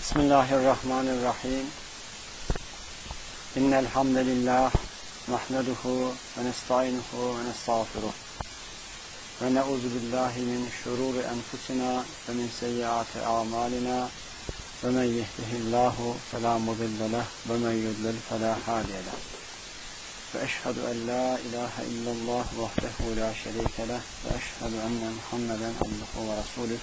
Bismillahirrahmanirrahim. İnnel hamdelellah nahmeduhu ve nestainuhu ve nestağfiruh. Ve na'uzu billahi min şururi enfusina ve min seyyiati a'malina. Ve men yehdihillahu fela mudille leh ve men yudlil fela hadiye leh. Ve eşhedü en la ilahe illallah vahdehu la şerike leh ve eşhedü enne Muhammeden abduhu ve resuluh.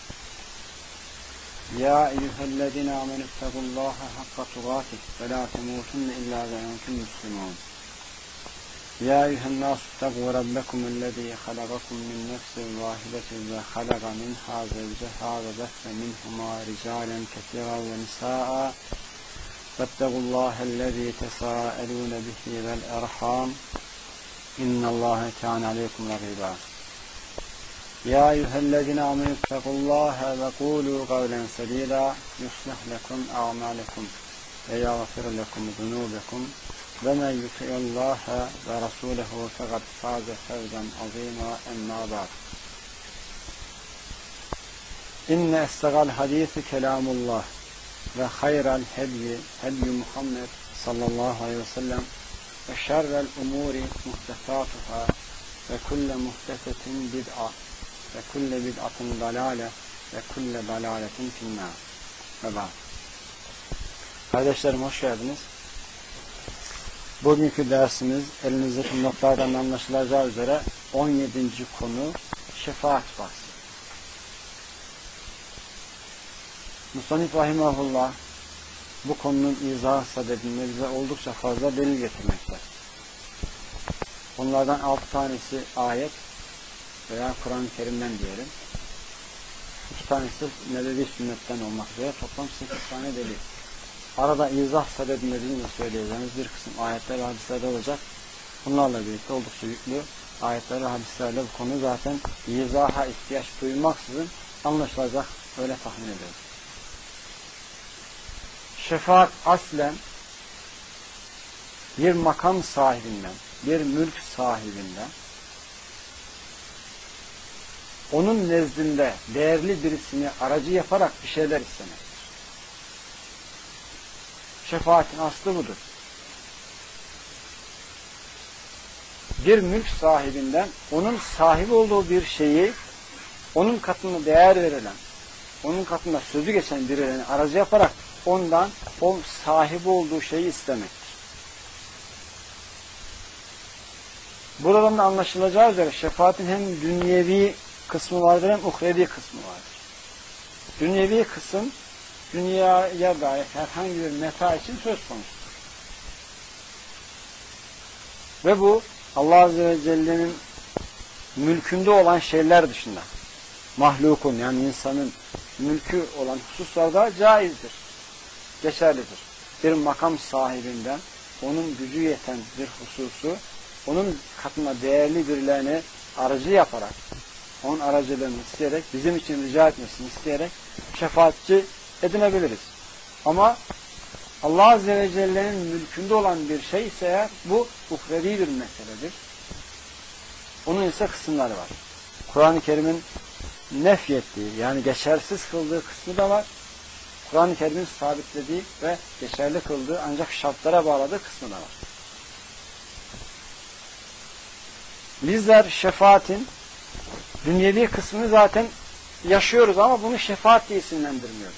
Ya eyyühellezine amenüttegullaha hakka tugatih ve la temutunne illa ve entum muslimun. Ya eyyühennâsüttegu rabbekumullezî halagakum min nefsin vâhidetin ve halaga minhâ zevceha ve beffe minhumâ ricâlen kesiran ve nisâ'a vettegullâhellezî tesâelûne bihi vel erhâm innallâhe kâne aleykum ragîbâ. Ya eyyühellezine amenüttegullâhe ve kûlû kavlen sedîdâ yuslih lekum a'mâlekum ve yağfir lekum zunûbekum ve men yuti'illâhe ve rasûlehu fekad fâze fevzen azîmâ emmâ ba'd. İnne estegal hadîsi kelâmullah ve hayral hedyi Muhammed sallallahu aleyhi ve sellem ve şerrel umûri muhtesâtuhâ ve kulle muhtesetin bid'a ve kulle bid'atın dalale ve kulle dalaletin finnâr. Ve ba'd. Kardeşlerim hoş geldiniz. Bugünkü dersimiz elinizdeki notlardan anlaşılacağı üzere 17. konu şefaat bahsi. Musannif rahimahullah bu konunun izah sadedinde bize oldukça fazla delil getirmekte. Onlardan 6 tanesi ayet veya Kur'an-ı Kerim'den diyelim. 2 tanesi nebevi sünnetten olmak üzere toplam 8 tane delil. Arada izah sadedinde bizim söyleyeceğimiz bir kısım ayetler ve hadislerde olacak. Bunlarla birlikte oldukça yüklü ayetler ve hadislerle bu konu zaten izaha ihtiyaç duymaksızın anlaşılacak, öyle tahmin ediyoruz. Şefaat aslen bir makam sahibinden, bir mülk sahibinden, onun nezdinde değerli birisini aracı yaparak bir şeyler istemektir. Şefaatin aslı budur. Bir mülk sahibinden onun sahibi olduğu bir şeyi onun katında değer verilen, onun katında sözü geçen birilerini aracı yaparak ondan o sahibi olduğu şeyi istemektir. Buradan da anlaşılacağı üzere şefaatin hem dünyevi kısmı vardır hem uhrevi kısmı vardır. Dünyevi kısım dünyaya dair herhangi bir meta için söz konusudur. Ve bu Allah Azze ve Celle'nin mülkünde olan şeyler dışında mahlukun yani insanın mülkü olan hususlarda caizdir, geçerlidir. Bir makam sahibinden onun gücü yeten bir hususu onun katına değerli birilerini aracı yaparak onun aracılığını isteyerek bizim için rica etmesini isteyerek şefaatçi edinebiliriz. Ama Allah Azze ve Celle'nin mülkünde olan bir şey ise eğer bu uhrevi bir meseledir. Onun ise kısımları var. Kur'an-ı Kerim'in nefyettiği yani geçersiz kıldığı kısmı da var. Kur'an-ı Kerim'in sabitlediği ve geçerli kıldığı ancak şartlara bağladığı kısmı da var. Bizler şefaatin dünyevi kısmını zaten yaşıyoruz ama bunu şefaat diye isimlendirmiyoruz.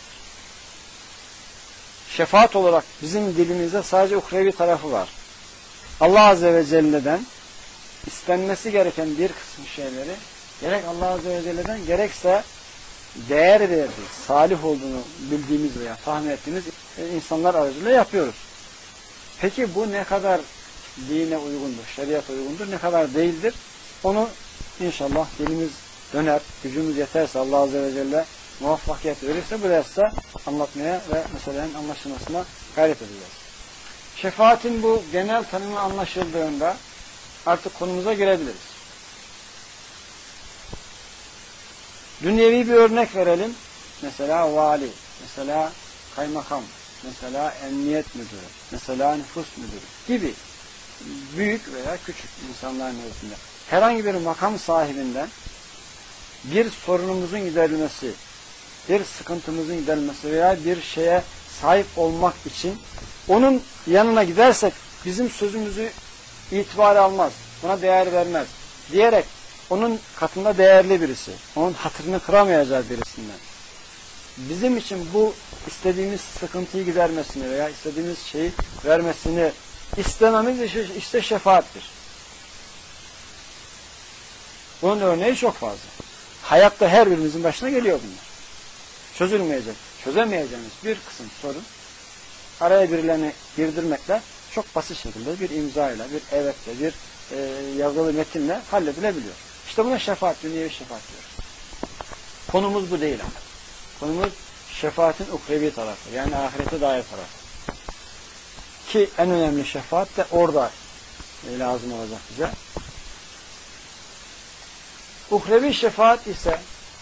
Şefaat olarak bizim dilimizde sadece uhrevi tarafı var. Allah Azze ve Celle'den istenmesi gereken bir kısım şeyleri gerek Allah Azze ve Celle'den gerekse değer verdiği, salih olduğunu bildiğimiz veya tahmin ettiğimiz insanlar aracılığıyla yapıyoruz. Peki bu ne kadar dine uygundur, şeriata uygundur, ne kadar değildir? Onu inşallah dilimiz döner, gücümüz yeterse Allah Azze ve Celle muvaffakiyet verirse bu derste anlatmaya ve meselenin anlaşılmasına gayret edeceğiz. Şefaatin bu genel tanımı anlaşıldığında artık konumuza girebiliriz. Dünyevi bir örnek verelim. Mesela vali, mesela kaymakam, mesela emniyet müdürü, mesela nüfus müdürü gibi büyük veya küçük insanların arasında herhangi bir makam sahibinden bir sorunumuzun giderilmesi, bir sıkıntımızın giderilmesi veya bir şeye sahip olmak için onun yanına gidersek bizim sözümüzü itibara almaz, buna değer vermez diyerek onun katında değerli birisi, onun hatırını kıramayacağı birisinden bizim için bu istediğimiz sıkıntıyı gidermesini veya istediğimiz şeyi vermesini istememiz işte şefaattir. Bunun örneği çok fazla. Hayatta her birimizin başına geliyor bunlar. Çözemeyeceğimiz bir kısım sorun araya birilerini girdirmekle çok basit şekilde bir imzayla, bir evetle, bir yazılı metinle halledilebiliyor. İşte buna şefaat, dünyevi şefaat diyoruz. Konumuz bu değil ama. Konumuz şefaatin ukrevi tarafı. Yani ahirete dair tarafı. Ki en önemli şefaat de orada lazım olacak bize. Uhrevi şefaat ise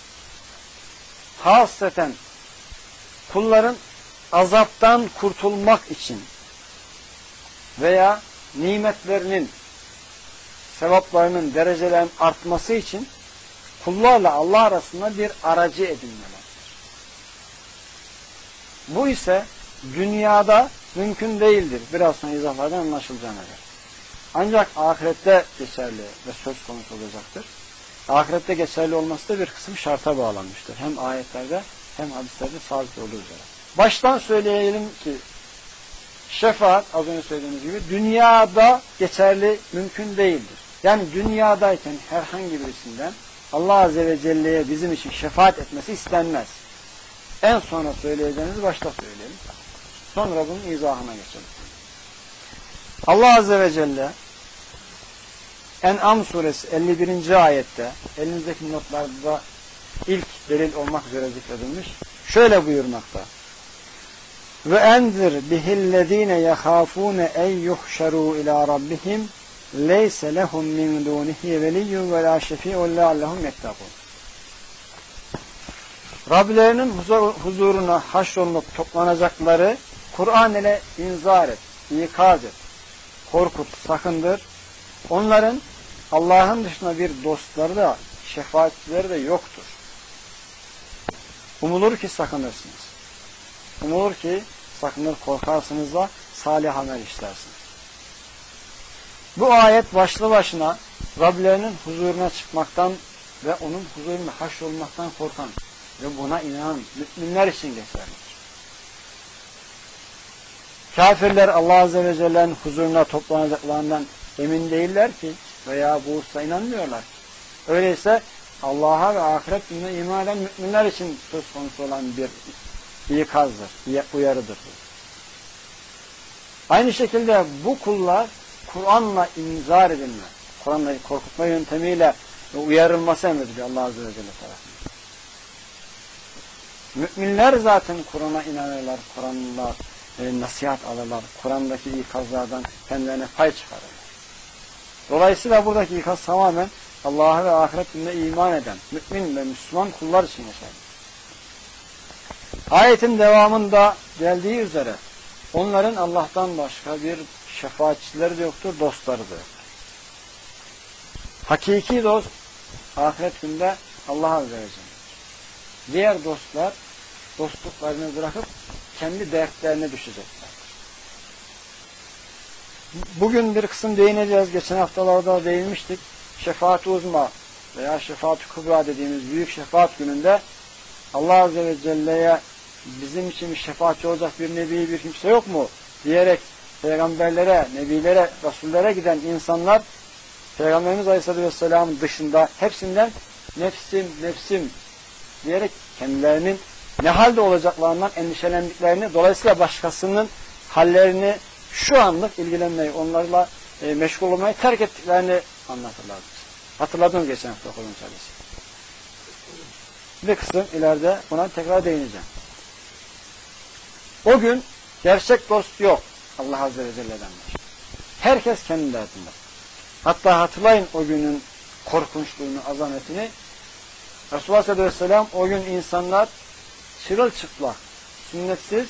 hasreten kulların azaptan kurtulmak için veya nimetlerinin, sevaplarının, derecelerin artması için kullarla Allah arasında bir aracı edinmelerdir. Bu ise dünyada mümkün değildir. Biraz sonra izahlardan anlaşılacağına göre. Ancak ahirette geçerli ve söz konusu olacaktır. Ahirette geçerli olması da bir kısım şarta bağlanmıştır. Hem ayetlerde hem hadislerde sabit olduğu üzere. Baştan söyleyelim ki şefaat az önce söylediğimiz gibi dünyada geçerli mümkün değildir. Yani dünyadayken herhangi birisinden Allah Azze ve Celle'ye bizim için şefaat etmesi istenmez. En sonra söyleyeceğimizi başta söyleyelim. Sonra bunun izahına geçelim. Allah Azze ve Celle En'am suresi 51. ayette elinizdeki notlarda ilk delil olmak üzere zikredilmiş. Şöyle buyurmakta. Ve enzir bihillezine yahafune en yuhşaru ila rabbihim leyse lehum min dunihi veliyyun ve la şefi'un leallehum yettakun. Rablerinin huzuruna haşrolunup toplanacakları Kur'an ile inzar et, ikaz et, korkut, sakındır. Onların Allah'ın dışında bir dostları da, şefaatçileri de yoktur. Umulur ki sakınırsınız. Umulur ki sakınır korkarsınız da salih amel işlersiniz. Bu ayet başlı başına Rablerinin huzuruna çıkmaktan ve onun huzuruna haşrolmaktan korkan ve buna inanan müminler için geçerlidir. Kafirler Allah Azze ve Celle'nin huzuruna toplanacaklarından emin değiller ki veya bu hususa inanmıyorlar. Öyleyse Allah'a ve ahiret gününe iman eden müminler için söz konusu olan bir ikazdır, uyarıdır. Aynı şekilde bu kullar Kur'an'la inzar edilme, Kur'an'la korkutma yöntemiyle uyarılması emrediliyor Allah Azze ve Celle tarafından. Müminler zaten Kur'an'a inanırlar, Kur'an'la nasihat alırlar, Kur'an'daki ikazlardan kendilerine pay çıkarırlar. Dolayısıyla buradaki ikaz tamamen Allah'a ve ahiret gününe iman eden mümin ve Müslüman kullar için geçerli. Ayetin devamında geldiği üzere onların Allah'tan başka bir şefaatçileri de yoktur, dostları da yoktur. Hakiki dost ahiret günde Allah Azze ve Celle. Diğer dostlar dostluklarını bırakıp kendi dertlerine düşeceklerdir. Bugün bir kısım değineceğiz. Geçen haftalarda değinmiştik. Şefaat-i uzma veya şefaat-i kubra dediğimiz büyük şefaat gününde Allah Azze ve Celle'ye bizim için bir şefaatçi olacak bir nebi, bir kimse yok mu diyerek peygamberlere, nebilere, rasullere giden insanlar Peygamberimiz Aleyhisselatü Vesselam'ın dışında hepsinden nefsim, nefsim diyerek kendilerinin ne halde olacaklarından endişelendiklerini, dolayısıyla başkasının hallerini şu anlık ilgilenmeyi, onlarla meşgul olmayı terk ettiklerini anlatırlar. Hatırladınız geçen hafta okuduğum çalışı. Bir kısım ileride buna tekrar değineceğim. O gün gerçek dost yok Allah Azze ve Celle'den başka. Herkes kendi derdinde. Hatta hatırlayın o günün korkunçluğunu, azametini. Resulullah sallallahu aleyhi ve sellem o gün insanlar çırılçıplak, sünnetsiz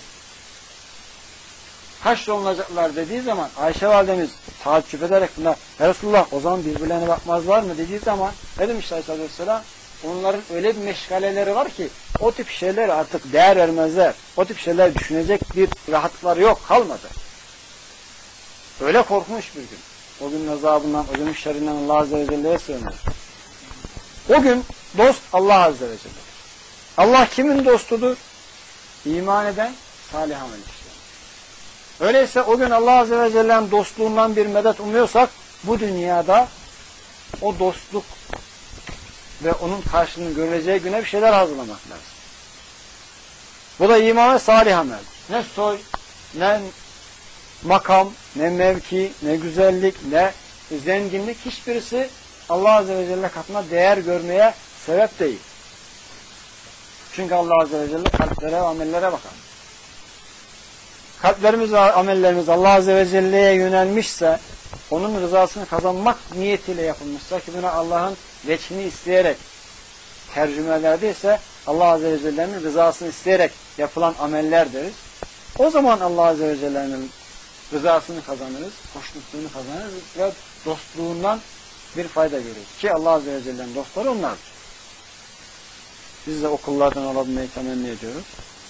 haşrolunacaklar dediği zaman Ayşe validemiz taaccüp ederek buna Resulullah o zaman birbirlerine bakmazlar mı dediği zaman ne demiş Aleyhisselatü Vesselam? onların öyle bir meşgaleleri var ki o tip şeyler artık değer vermezler. O tip şeyler düşünecek bir rahatlıkları yok, kalmadı. Öyle korkunç bir gün. O günün azabından, o günün şerrinden Allah Azze ve Celle'ye sığınır. O gün dost Allah Azze ve Celle. Allah kimin dostudur? İman eden, salih amel işleyen. Öyleyse o gün Allah Azze ve Celle'nin dostluğundan bir medet umuyorsak bu dünyada o dostluk ve onun karşılığını göreceği güne bir şeyler hazırlamak lazım. Bu da iman ve salih amel. Ne soy, ne makam, ne mevki, ne güzellik, ne zenginlik, hiçbirisi Allah Azze ve Celle katına değer görmeye sebep değil. Çünkü Allah Azze ve Celle kalplere ve amellere bakar. Kalplerimiz ve amellerimiz Allah Azze ve Celle'ye yönelmişse, onun rızasını kazanmak niyetiyle yapılmışsa ki buna Allah'ın veçhini isteyerek tercümelerde ise Allah Azze ve Celle'nin rızasını isteyerek yapılan ameller deriz. O zaman Allah Azze ve Celle'nin rızasını kazanırız, hoşnutluğunu kazanırız ve dostluğundan bir fayda görürüz. Ki Allah Azze ve Celle'nin dostları onlardır. Biz de okullardan olabilmeyi temenni ediyoruz.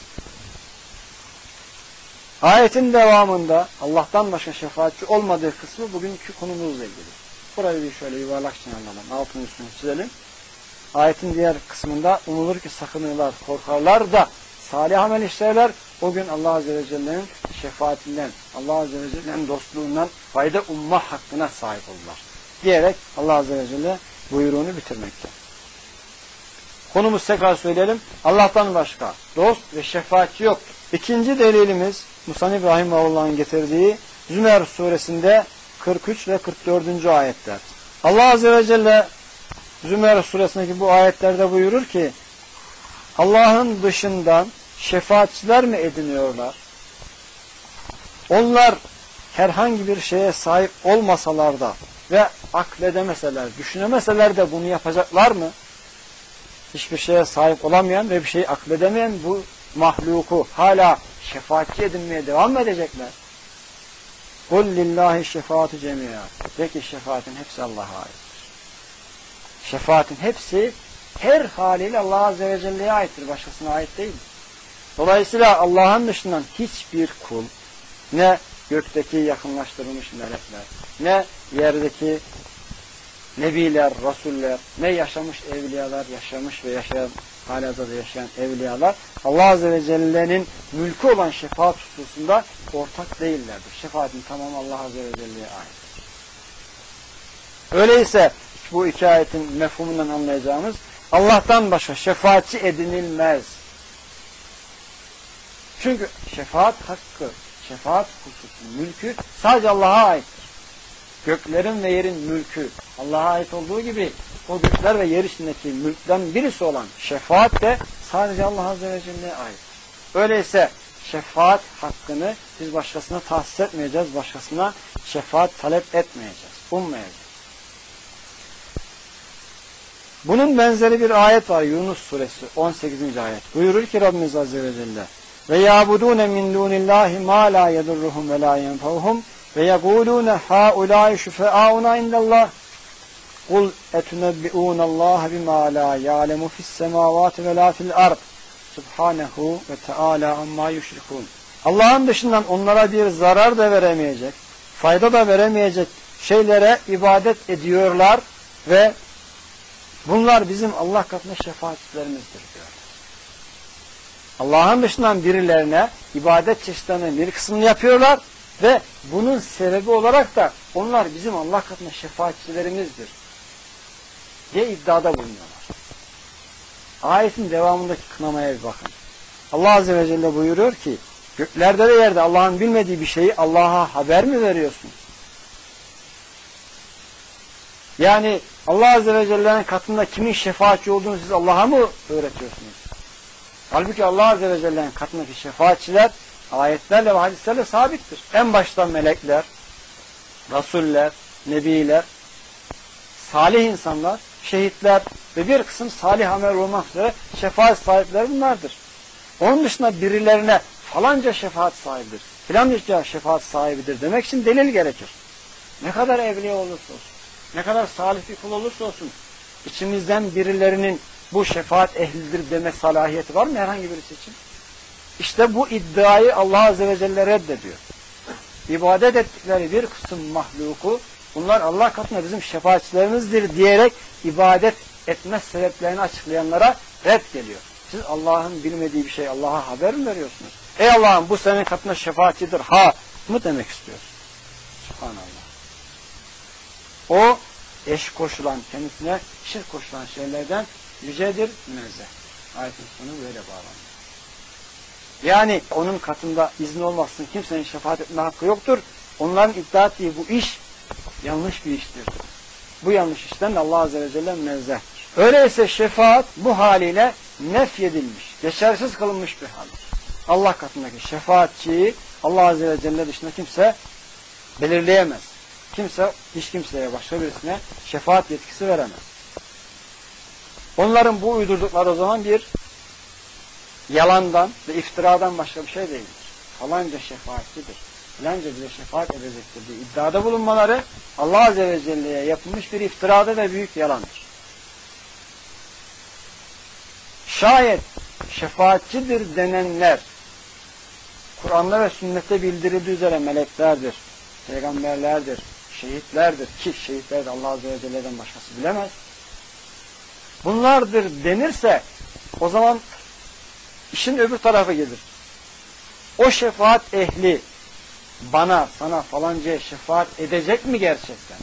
Ayetin devamında Allah'tan başka şefaatçi olmadığı kısmı bugünkü konumuzla ilgili. Burayı bir şöyle yuvarlak çınarlalım, altını üstünü çizelim. Ayetin diğer kısmında umulur ki sakınırlar, korkarlar da salih amel işlerler. O gün Allah Azze ve Celle'nin şefaatinden, Allah Azze ve Celle'nin dostluğundan fayda umma hakkına sahip olurlar. Diyerek Allah Azze ve Celle buyruğunu bitirmekte. Konumuz tekrar söyleyelim. Allah'tan başka dost ve şefaatçi yoktur. İkinci delilimiz Musannif Rahimahullah'ın getirdiği Zümer suresinde 43 ve 44. ayetler. Allah Azze ve Celle Zümer suresindeki bu ayetlerde buyurur ki Allah'ın dışından şefaatçiler mi ediniyorlar? Onlar herhangi bir şeye sahip olmasalar da ve akledemeseler, düşünemeseler de bunu yapacaklar mı? Hiçbir şeye sahip olamayan ve bir şeyi akledemeyen bu mahluku hala şefaatçi edinmeye devam edecekler. قُلْ لِلّٰهِ الشَّفَاةُ جَمِيعًا. De ki şefaatin hepsi Allah'a aittir. Şefaatin hepsi her haliyle Allah Azze ve Celle'ye aittir. Başkasına ait değil. Dolayısıyla Allah'ın dışından hiçbir kul, ne gökteki yakınlaştırılmış melekler, ne yerdeki nebiler, rasuller, ne yaşamış evliyalar, yaşamış ve yaşayan, halihazırda yaşayan evliyalar, Allah Azze ve Celle'nin mülkü olan şefaat hususunda ortak değillerdir. Şefaatin tamamı Allah Azze ve Celle'ye aittir. Öyleyse bu iki ayetin mefhumundan anlayacağımız Allah'tan başka şefaatçi edinilmez. Çünkü şefaat hakkı, şefaat hususu, mülkü sadece Allah'a aittir. Göklerin ve yerin mülkü Allah'a ait olduğu gibi o gökler ve yer içindeki mülkten birisi olan şefaat de sadece Allah Azze ve Celle'ye ait. Öyleyse şefaat hakkını biz başkasına tahsis etmeyeceğiz, başkasına şefaat talep etmeyeceğiz, ummayacağız. Bunun benzeri bir ayet var Yunus suresi 18. ayet. Buyurur ki Rabbimiz Azze ve Celle ve ya'budûne min dûnillâhi mâ lâ yedurruhum ve lâ yenfe'uhum ve yegûlûne hâulâi şüfeâuna indallâh kul etunebbi'ûnallâhe bimâ lâ ya'lemu fissemâvâti ve lâ fil ard subhanehu ve teâlâ ammâ yüşrikûn. Allah'ın dışından onlara bir zarar da veremeyecek, fayda da veremeyecek şeylere ibadet ediyorlar ve bunlar bizim Allah katında şefaatçilerimizdir diyor. Allah'ın dışından birilerine ibadet çeşitlerinin bir kısmını yapıyorlar ve bunun sebebi olarak da onlar bizim Allah katında şefaatçilerimizdir diye iddiada bulunuyorlar. Ayetin devamındaki kınamaya bir bakın. Allah Azze ve Celle buyuruyor ki göklerde ve yerde Allah'ın bilmediği bir şeyi Allah'a haber mi veriyorsun? Yani Allah Azze ve Celle'nin katında kimin şefaatçi olduğunu siz Allah'a mı öğretiyorsunuz? Halbuki Allah Azze ve Celle'nin katındaki şefaatçiler ayetlerle ve hadislerle sabittir. En başta melekler, rasuller, nebiler, salih insanlar, şehitler ve bir kısım salih amel olmak üzere şefaat sahipleri bunlardır. Onun dışında birilerine falanca şefaat sahibidir, filanca şefaat sahibidir demek için delil gerekir. Ne kadar evliya olursa olsun, ne kadar salih bir kul olursa olsun, içimizden birilerinin bu şefaat ehlidir deme salahiyeti var mı herhangi birisi için? İşte bu iddiayı Allah Azze ve Celle reddediyor. İbadet ettikleri bir kısım mahluku, bunlar Allah katında bizim şefaatçilerimizdir diyerek ibadet etme sebeplerini açıklayanlara red geliyor. Siz Allah'ın bilmediği bir şey Allah'a haber mi veriyorsunuz? Ey Allah'ım bu senin katında şefaatçidir ha mı demek istiyorsun? Subhanallah. O eş koşulan, kendisine şirk koşulan şeylerden yücedir, münezzeh. Ayetin sonu böyle bağlanıyor. Yani onun katında izni olmaksızın kimsenin şefaat etme hakkı yoktur. Onların iddia ettiği bu iş yanlış bir iştir. Bu yanlış işten de Allah Azze ve Celle münezzehtir. Öyleyse şefaat bu haliyle nefyedilmiş, geçersiz kılınmış bir haldir. Allah katındaki şefaatçiyi Allah Azze ve Celle dışında kimse belirleyemez. Kimse hiç kimseye, başka birisine şefaat yetkisi veremez. Onların bu uydurdukları o zaman bir yalandan ve iftiradan başka bir şey değildir. Falanca şefaatçidir, falanca bize şefaat edecektir diye iddiada bulunmaları Allah Azze ve Celle'ye yapılmış bir iftirada ve büyük yalandır. Şayet şefaatçidir denenler Kur'an'da ve sünnette bildirildiği üzere meleklerdir, peygamberlerdir, şehitlerdir ki şehitler de Allah Azze ve Celle'den başkası bilemez. Bunlardır denirse o zaman işin öbür tarafı gelir. O şefaat ehli bana, sana falancaya şefaat edecek mi gerçekten?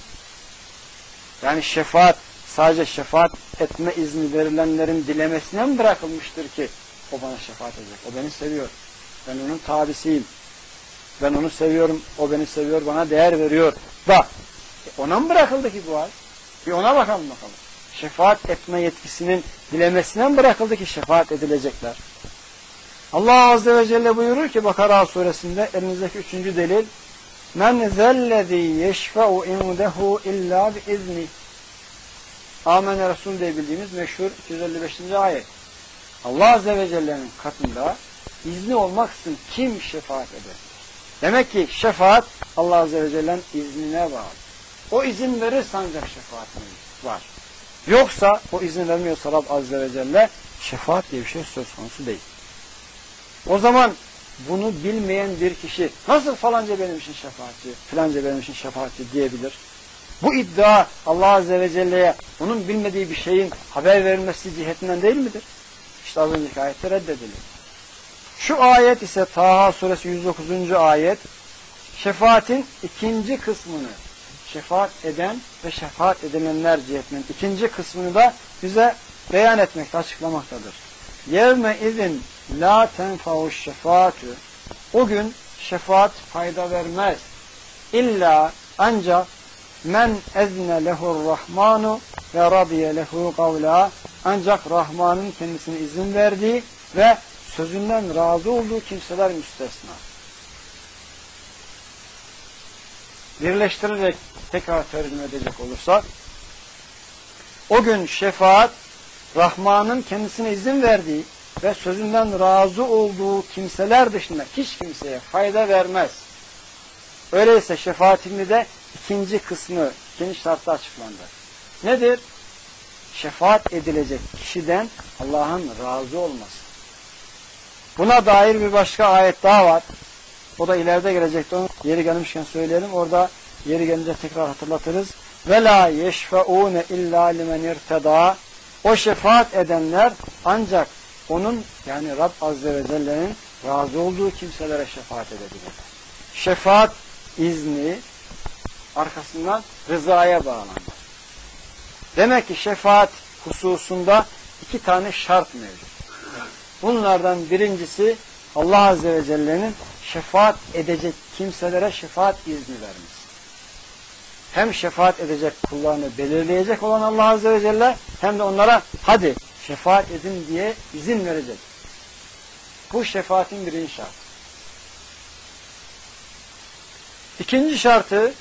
Yani şefaat sadece şefaat etme izni verilenlerin dilemesine mi bırakılmıştır ki o bana şefaat edecek? O beni seviyor. Ben onun tabisiyim. Ben onu seviyorum. O beni seviyor. Bana değer veriyor. Da ona mı bırakıldı ki bu hal? Bir ona bakalım. Şefaat etme yetkisinin dilemesine mi bırakıldı ki şefaat edilecekler? Allah Azze ve Celle buyurur ki Bakara suresinde elinizdeki 3. delil Men zellezî yeşfe'u indehu illa biizni. Âmene Resul diye bildiğimiz meşhur 255. ayet. Allah Azze ve Celle'nin katında izni olmaksızın kim şefaat eder? Demek ki şefaat Allah Azze ve Celle'nin iznine bağlı. O izin verirse ancak şefaatimiz var. Yoksa o izin vermiyorsa Rab Azze ve Celle şefaat diye bir şey söz konusu değil. O zaman bunu bilmeyen bir kişi nasıl falanca benim için şefaatçi, filanca benim için şefaatçi diyebilir? Bu iddia Allah Azze ve Celle'ye onun bilmediği bir şeyin haber verilmesi cihetinden değil midir? İşte az önceki ayette reddediliyor. Şu ayet ise Taha suresi 109. ayet şefaatin ikinci kısmını şefaat eden ve şefaat edilenler cihetinin ikinci kısmını da bize beyan etmekte, açıklamaktadır. Yevme izin la tenfa'uş şefaatü. O gün şefaat fayda vermez. İlla ancak men ezne lehur rahmanu ve radiye lehu kavla. Ancak Rahman'ın kendisine izin verdiği ve sözünden razı olduğu kimseler müstesna. Birleştirerek tekrar tercüme edecek olursak o gün şefaat Rahman'ın kendisine izin verdiği ve sözünden razı olduğu kimseler dışında hiç kimseye fayda vermez. Öyleyse şefaatinde de ikinci kısmı, ikinci şartta açıklandı. Nedir? Şefaat edilecek kişiden Allah'ın razı olması. Buna dair bir başka ayet daha var. O da ileride gelecekti. Onu yeri gelmişken söyleyelim. Orada yeri gelince tekrar hatırlatırız. Ve la yeşfeûne illâ limen irtedâ. O şefaat edenler ancak onun yani Rab Azze ve Celle'nin razı olduğu kimselere şefaat edebilir. Şefaat izni arkasından rızaya bağlanır. Demek ki şefaat hususunda iki tane şart mevcut. Bunlardan birincisi Allah Azze ve Celle'nin şefaat edecek kimselere şefaat izni vermesi. Hem şefaat edecek kullarını belirleyecek olan Allah Azze ve Celle hem de onlara hadi şefaat edin diye izin verecek. Bu şefaatin birinci şartı. İkinci şartı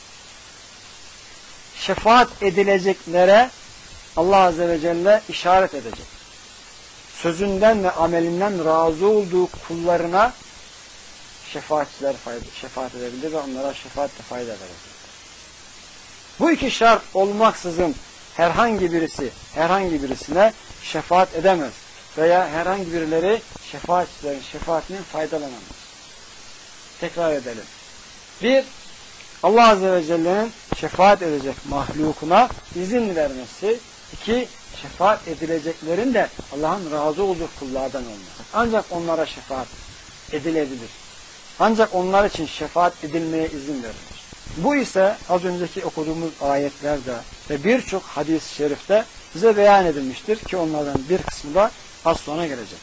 şefaat edileceklere Allah Azze ve Celle işaret edecek. Sözünden ve amelinden razı olduğu kullarına şefaatçiler şefaat edebilir ve onlara şefaatle fayda verecek. Bu iki şart olmaksızın herhangi birisine şefaat edemez veya herhangi birileri şefaatçilerin şefaatinin faydalanamaz. Tekrar edelim. Bir, Allah Azze ve Celle'nin şefaat edecek mahlukuna izin vermesi. İki, şefaat edileceklerin de Allah'ın razı olduğu kullardan olması. Ancak onlara şefaat edilebilir. Ancak onlar için şefaat edilmeye izin verilir. Bu ise az önceki okuduğumuz ayetlerde ve birçok hadis-i şerifte bize beyan edilmiştir ki onlardan bir kısmı da az sonra gelecek.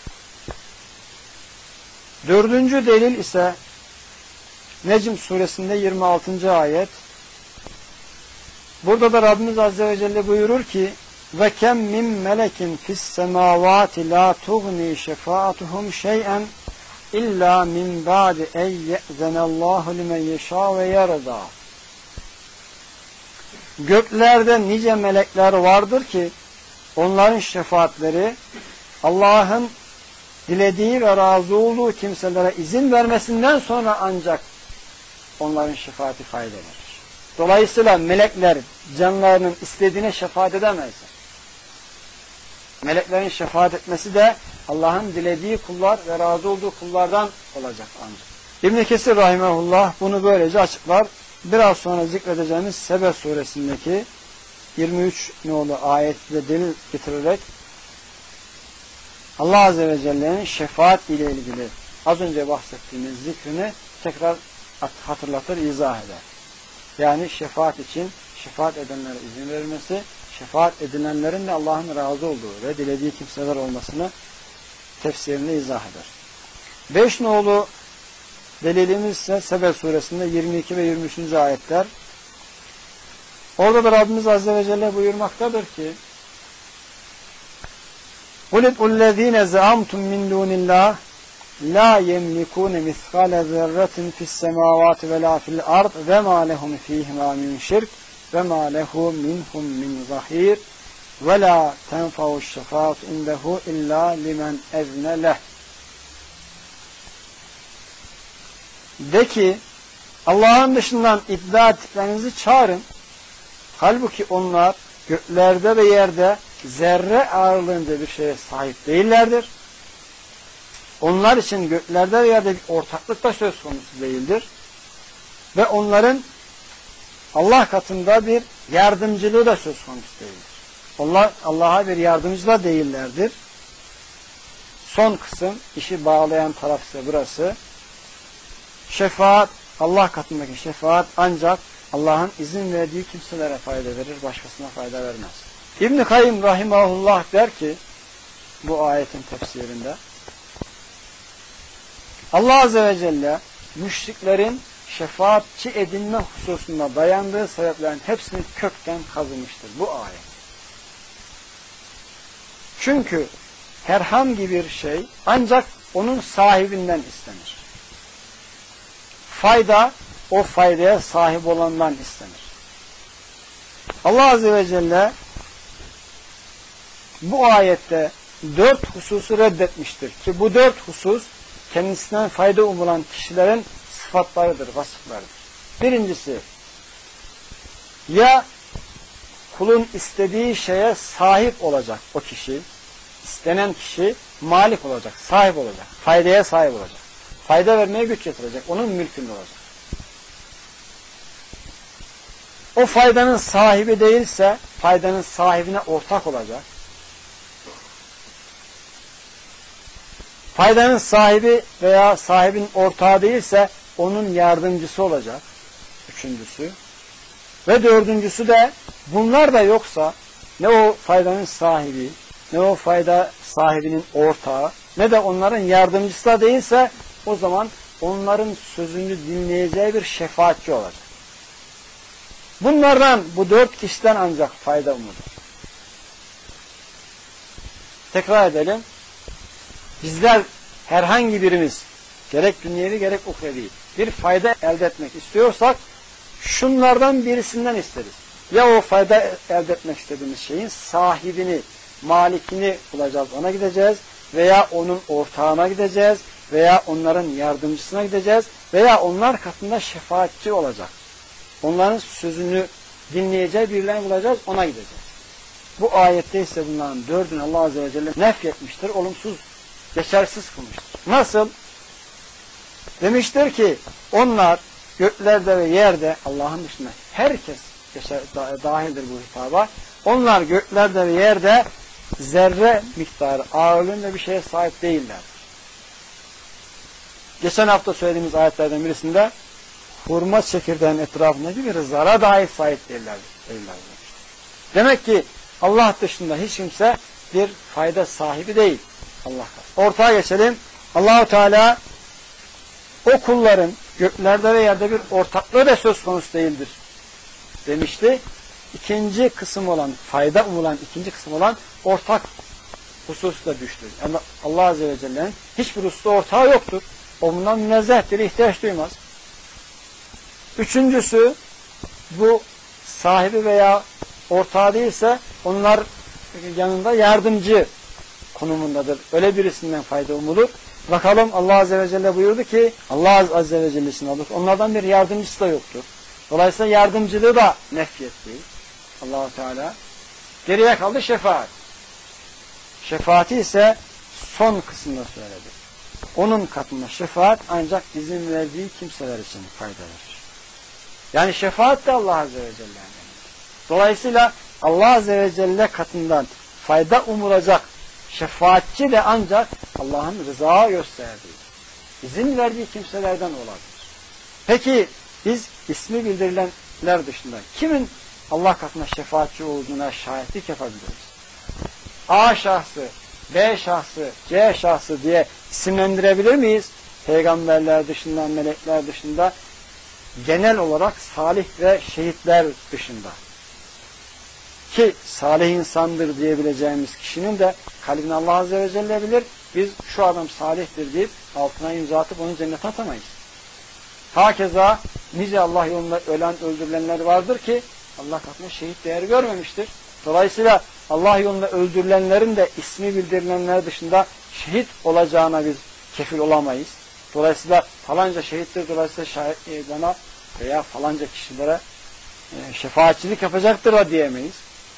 Dördüncü delil ise Necm suresinde 26. ayet. Burada da Rabbimiz Azze ve Celle buyurur ki ve kem min melekin fis semavati la tughni şefaatuhum şey'en illa min ba'di en ye'zenallahu limen yeşâ ve yerda. Göklerde nice melekler vardır ki onların şefaatleri Allah'ın dilediği ve razı olduğu kimselere izin vermesinden sonra ancak onların şefaati fayda verir. Dolayısıyla melekler canlarının istediğine şefaat edemezler. Meleklerin şefaat etmesi de Allah'ın dilediği kullar ve razı olduğu kullardan olacak ancak. İbn-i Kesir rahimehullah bunu böylece açıklar. Biraz sonra zikredeceğimiz Sebe suresindeki 23 nolu ayette delil getirerek Allah Azze ve Celle'nin şefaat ile ilgili az önce bahsettiğimiz zikrini tekrar hatırlatır, izah eder. Yani şefaat için şefaat edenlere izin verilmesi, şefaat edilenlerin de Allah'ın razı olduğu ve dilediği kimseler olmasını tefsirini izah eder. 5 nolu delilimiz ise Sebe suresinde 22 ve 23. ayetler. Orada da Rabbimiz Azze ve Celle buyurmaktadır ki قُلِدْ اُلَّذ۪ينَ زَعَمْتُمْ مِنْ دُونِ اللّٰهِ لَا يَمْلِكُونَ مِثْقَالَ ذَرَّةٍ فِي السَّمَاوَاتِ وَلَا فِي الْأَرْضِ وَمَا لَهُمْ فِيهِمَا مِنْ شِرْكٍ وَمَا لَهُ مِنْهُمْ مِنْ ظَهِيرٍ وَلَا تَنْفَعُ الشَّفَاعَةُ عِنْدَهُ إِلَّا لِمَنْ اَذْنَ لَهُ. De ki Allah'ın dışından iddia ettiklerinizi çağırın. Halbuki onlar göklerde ve yerde zerre ağırlığınca bir şeye sahip değillerdir. Onlar için göklerde ve yerde bir ortaklık da söz konusu değildir. Ve onların Allah katında bir yardımcılığı da söz konusu değildir. Onlar Allah'a bir yardımcı da değillerdir. Son kısım, işi bağlayan taraf ise burası. Şefaat, Allah katındaki şefaat ancak Allah'ın izin verdiği kimselere fayda verir, başkasına fayda vermez. İbn-i Kayyim rahimahullah der ki bu ayetin tefsirinde Allah Azze ve Celle müşriklerin şefaatçi edinme hususunda dayandığı sebeplerin hepsini kökten kazımıştır bu ayet. Çünkü herhangi bir şey ancak onun sahibinden istenir. Fayda o faydaya sahip olandan istenir. Allah Azze ve Celle bu ayette 4 hususu reddetmiştir ki bu 4 husus kendisinden fayda umulan kişilerin sıfatlarıdır, vasıflarıdır. Birincisi, ya kulun istediği şeye sahip olacak o kişi, istenen kişi malik olacak, sahip olacak, faydaya sahip olacak. Fayda vermeye güç getirecek, onun mülkünde olacak. O faydanın sahibi değilse, faydanın sahibine ortak olacak. Faydanın sahibi veya sahibin ortağı değilse, onun yardımcısı olacak. Üçüncüsü. Ve dördüncüsü de, bunlar da yoksa, ne o faydanın sahibi, ne o fayda sahibinin ortağı, ne de onların yardımcısı da değilse, o zaman onların sözünü dinleyeceği bir şefaatçi olacak. Bunlardan, bu 4 kişiden ancak fayda umulur. Tekrar edelim. Bizler herhangi birimiz, gerek dünyevi gerek uhrevi, bir fayda elde etmek istiyorsak, şunlardan birisinden isteriz. Ya o fayda elde etmek istediğimiz şeyin sahibini, malikini bulacağız, ona gideceğiz, veya onun ortağına gideceğiz, veya onların yardımcısına gideceğiz, veya onlar katında şefaatçi olacak. Onların sözünü dinleyeceği birilerini bulacağız, ona gideceğiz. Bu ayette ise bunların dördünü Allah Azze ve Celle nefyetmiştir, olumsuz, geçersiz kılmıştır. Nasıl? Demiştir ki onlar göklerde ve yerde, Allah'ın dışında herkes dahildir bu hitaba. Onlar göklerde ve yerde zerre miktarı ağırlığında bir şeye sahip değiller. Geçen hafta söylediğimiz ayetlerden birisinde hurma çekirdeğinin etrafındaki bir zara dahi sahip değiller. Demek ki Allah dışında hiç kimse bir fayda sahibi değil. Ortaya geçelim. Allah-u Teala o kulların göklerde ve yerde bir ortaklığı da söz konusu değildir demişti. İkinci kısım olan, fayda umulan ikinci kısım olan ortak hususu da düştü. Yani Allah Azze ve Celle'nin hiçbir hususta ortağı yoktur. O bundan münezzehtir, ihtiyaç duymaz. Üçüncüsü, bu sahibi veya ortağı değilse onlar yanında yardımcı konumundadır. Öyle birisinden fayda umulur. Bakalım Allah Azze ve Celle buyurdu ki Allah Azze ve Celle'sin olur. Onlardan bir yardımcısı da yoktur. Dolayısıyla yardımcılığı da nefyetti Allah-u Teala. Geriye kaldı şefaat. Şefaati ise son kısımda söyledi. Onun katında şefaat ancak izin verdiği kimseler için fayda verir. Yani şefaat de Allah Azze ve Celle'nin. Dolayısıyla Allah Azze ve Celle katından fayda umulacak şefaatçi de ancak Allah'ın rıza gösterdiği, izin verdiği kimselerden olabilir. Peki biz ismi bildirilenler dışında kimin Allah katında şefaatçi olduğuna şahitlik yapabiliriz? A şahsı, B şahsı, C şahsı diye isimlendirebilir miyiz? Peygamberler dışında, melekler dışında, genel olarak salih ve şehitler dışında. Ki salih insandır diyebileceğimiz kişinin de kalbini Allah Azze ve Celle bilir. Biz şu adam salihtir deyip altına imza atıp onu cennete atamayız. Hakeza nice Allah yolunda ölen, öldürülenler vardır ki Allah katında şehit değeri görmemiştir. Dolayısıyla Allah yolunda öldürülenlerin de ismi bildirilenler dışında şehit olacağına biz kefil olamayız. Dolayısıyla falanca şehittir, dolayısıyla bana veya falanca kişilere şefaatçilik yapacaktır da diyemeyiz.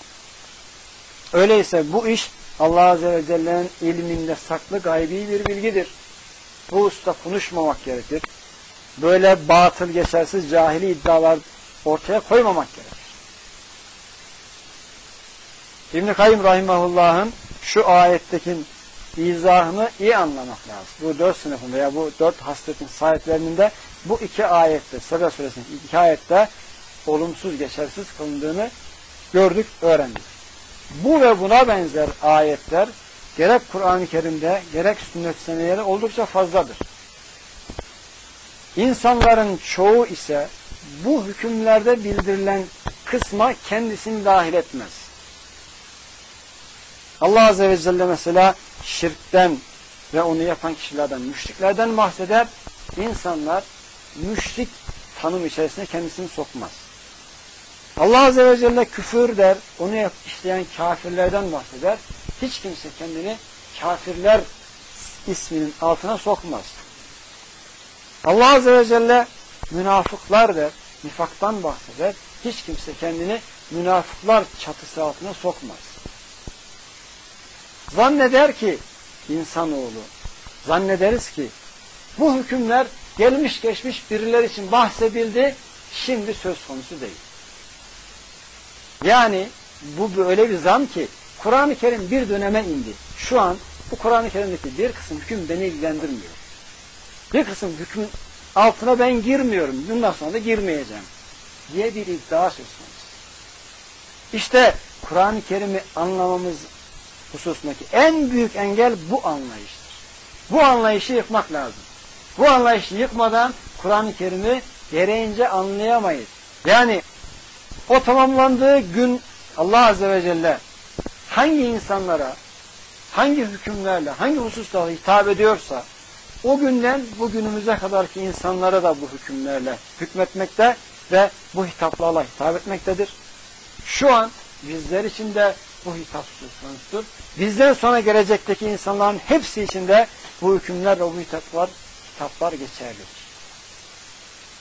Öyleyse bu iş Allah Azze ve Celle'nin ilminde saklı gaybi bir bilgidir. Bu usta konuşmamak gerekir. Böyle batıl, geçersiz, cahili iddialar ortaya koymamak gerekir. İbn-i Kayyum Rahimahullah'ın şu ayetteki izahını iyi anlamak lazım. Bu dört sınıfın veya bu dört hasletin sahiplerinin de bu iki ayette, Sebe Suresinin iki ayette olumsuz, geçersiz kılındığını gördük, öğrendik. Bu ve buna benzer ayetler gerek Kur'an-ı Kerim'de gerek sünnet-i seniyede oldukça fazladır. İnsanların çoğu ise bu hükümlerde bildirilen kısma kendisini dahil etmez. Allah Azze ve Celle mesela şirkten ve onu yapan kişilerden, müşriklerden bahseder. İnsanlar müşrik tanım içerisine kendisini sokmaz. Allah Azze ve Celle küfür der, onu işleyen kafirlerden bahseder. Hiç kimse kendini kafirler isminin altına sokmaz. Allah Azze ve Celle münafıklar der, nifaktan bahseder. Hiç kimse kendini münafıklar çatısı altına sokmaz. Zanneder ki insanoğlu, zannederiz ki bu hükümler gelmiş geçmiş birileri için bahsedildi, şimdi söz konusu değil. Yani bu böyle bir zan ki Kur'an-ı Kerim bir döneme indi. Şu an bu Kur'an-ı Kerim'deki bir kısım hüküm beni ilgilendirmiyor. Bir kısım hükmün altına ben girmiyorum. Bundan sonra da girmeyeceğim diye bir iddia söz konusu. İşte Kur'an-ı Kerim'i anlamamız hususundaki en büyük engel bu anlayıştır. Bu anlayışı yıkmak lazım. Bu anlayışı yıkmadan Kur'an-ı Kerim'i gereğince anlayamayız. Yani o tamamlandığı gün Allah Azze ve Celle hangi insanlara, hangi hükümlerle, hangi hususlarla hitap ediyorsa o günden bugünümüze kadarki insanlara da bu hükümlerle hükmetmekte ve bu hitaplarla hitap etmektedir. Şu an bizler için de bu hitap söz konusudur. Bizden sonra gelecekteki insanların hepsi için de bu hükümler ve bu hitaplar geçerlidir.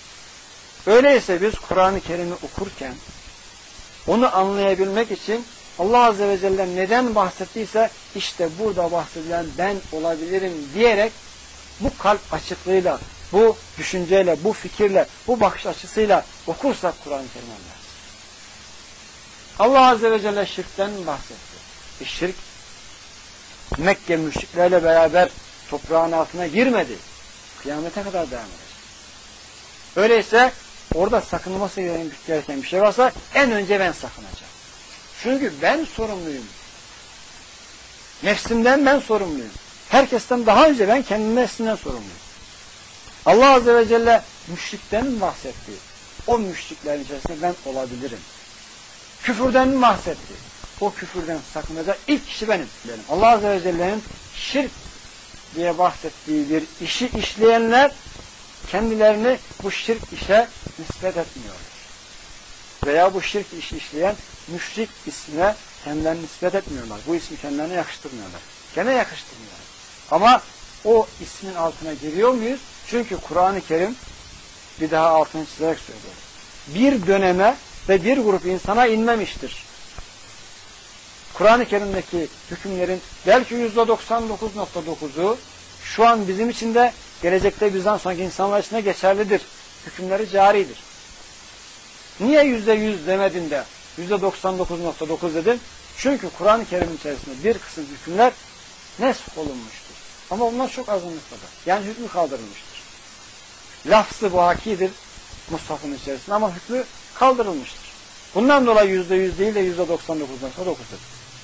Öyleyse biz Kur'an-ı Kerim'i okurken onu anlayabilmek için Allah Azze ve Celle neden bahsettiyse işte burada bahsedilen ben olabilirim diyerek bu kalp açıklığıyla, bu düşünceyle, bu fikirle, bu bakış açısıyla okursak Kur'an-ı Kerim anlarız. Allah Azze ve Celle şirkten bahsetti. Şirk Mekke müşriklerle beraber toprağın altına girmedi. Kıyamete kadar devam edecek. Öyleyse orada sakınılması gereken bir şey varsa en önce ben sakınacağım. Çünkü ben sorumluyum. Nefsimden ben sorumluyum. Herkesten daha önce ben kendi nefsimden sorumluyum. Allah Azze ve Celle müşrikten bahsetti. O müşriklerin içerisinde ben olabilirim. Küfürden bahsetti. O küfürden sakınacak ilk kişi benim. Allah Azze ve Celle'nin şirk diye bahsettiği bir işi işleyenler kendilerini bu şirk işe nispet etmiyorlar. Veya bu şirk işi işleyen müşrik ismine kendilerini nispet etmiyorlar. Bu ismi kendilerine yakıştırmıyorlar. Gene yakıştırmıyorlar. Ama o ismin altına giriyor muyuz? Çünkü Kur'an-ı Kerim bir daha altını çizerek söylüyor. Bir döneme ve bir grup insana inmemiştir. Kur'an-ı Kerim'deki hükümlerin belki %99.9'u şu an bizim için de gelecekte bizden sonraki insanlar için de geçerlidir. Hükümleri caridir. Niye %100 demedin de %99.9 dedin? Çünkü Kur'an-ı Kerim içerisinde bir kısım hükümler nesk olunmuştur. Ama onlar çok azınlıktadır. Yani hükmü kaldırılmıştır. Lafzı vakidir Mushaf'ın içerisinde ama hükmü kaldırılmıştır. Bundan dolayı %100 değil de %99.9'dur.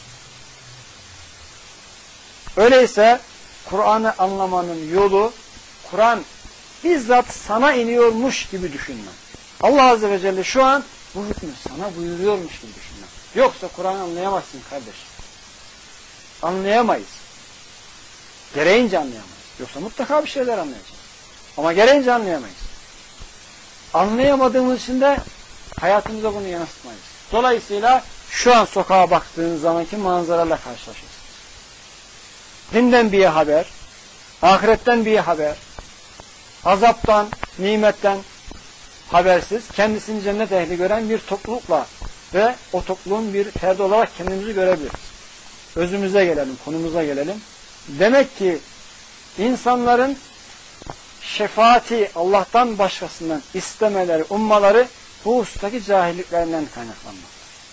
Öyleyse Kur'an'ı anlamanın yolu, Kur'an bizzat sana iniyormuş gibi düşünme. Allah Azze ve Celle şu an bu hükmü sana buyuruyormuş gibi düşünme. Yoksa Kur'an'ı anlayamazsın kardeş. Anlayamayız. Gereğince anlayamayız. Yoksa mutlaka bir şeyler anlayacağız. Ama gereğince anlayamayız. Anlayamadığımız için de hayatımıza bunu yansıtmayız. Dolayısıyla şu an sokağa baktığın zamanki manzarayla karşılaşıyoruz. Dinden bir haber, ahiretten bir haber, azaptan, nimetten habersiz, kendisini cennet ehli gören bir toplulukla ve o topluluğun bir ferdi olarak kendimizi görebiliriz. Özümüze gelelim, konumuza gelelim. Demek ki insanların şefaati Allah'tan başkasından istemeleri, ummaları bu husustaki cahilliklerinden kaynaklanmaktadır.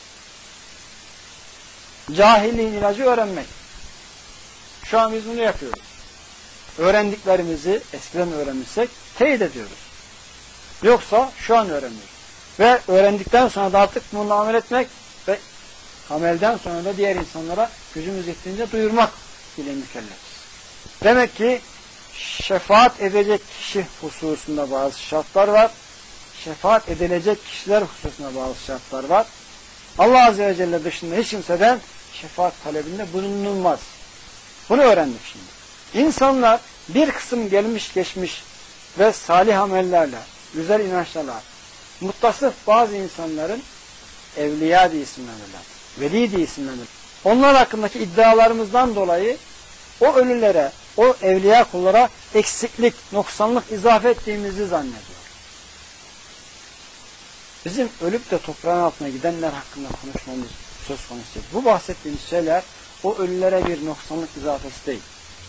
Cahilliğin ilacı öğrenmek. Şu an biz bunu yapıyoruz. Öğrendiklerimizi eskiden öğrenmişsek teyit ediyoruz. Yoksa şu an öğreniyoruz. Ve öğrendikten sonra da artık bununla amel etmek ve amelden sonra da diğer insanlara gücümüz yettiğince duyurmak ile mükellefiz. Demek ki şefaat edecek kişi hususunda bazı şartlar var. Şefaat edilecek kişiler hususunda bazı şartlar var. Allah Azze ve Celle dışında hiç kimseden şefaat talebinde bulunulmaz. Bunu öğrendik şimdi. İnsanlar bir kısım gelmiş geçmiş ve salih amellerle, güzel inançlarla muttasıf bazı insanların evliya diye isimlenirler. Veli diye isimlenirler. Onlar hakkındaki iddialarımızdan dolayı o ölülere, o evliya kullara eksiklik, noksanlık izafe ettiğimizi zannediyor. Bizim ölüp de toprağın altına gidenler hakkında konuşmamız söz konusu değil. Bu bahsettiğimiz şeyler o ölülere bir noksanlık izafesi değil.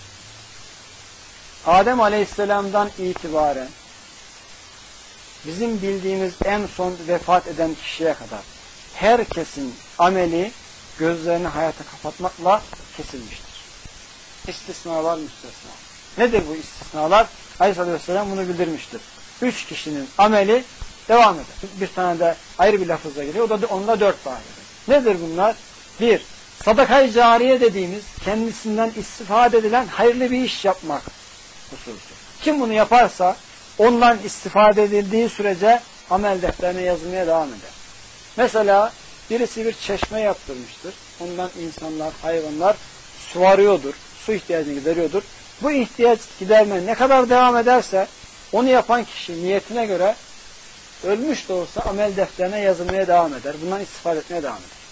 Adem Aleyhisselam'dan itibaren bizim bildiğimiz en son vefat eden kişiye kadar herkesin ameli gözlerini hayata kapatmakla kesilmiştir. İstisnalar müstesna. Nedir bu istisnalar? Aleyhisselatü Vesselam bunu bildirmiştir. 3 kişinin ameli devam eder. Bir tane de ayrı bir lafızla geliyor. Onda 4 dahil eder. Nedir bunlar? 1. Sadaka-i cariye dediğimiz kendisinden istifade edilen hayırlı bir iş yapmak hususu. Kim bunu yaparsa ondan istifade edildiği sürece amel defterine yazılmaya devam eder. Mesela birisi bir çeşme yaptırmıştır. Ondan insanlar, hayvanlar su arıyordur. Su ihtiyacını gideriyordur. Bu ihtiyaç giderme ne kadar devam ederse onu yapan kişi niyetine göre ölmüş de olsa amel defterine yazılmaya devam eder. Bundan istifade etmeye devam eder.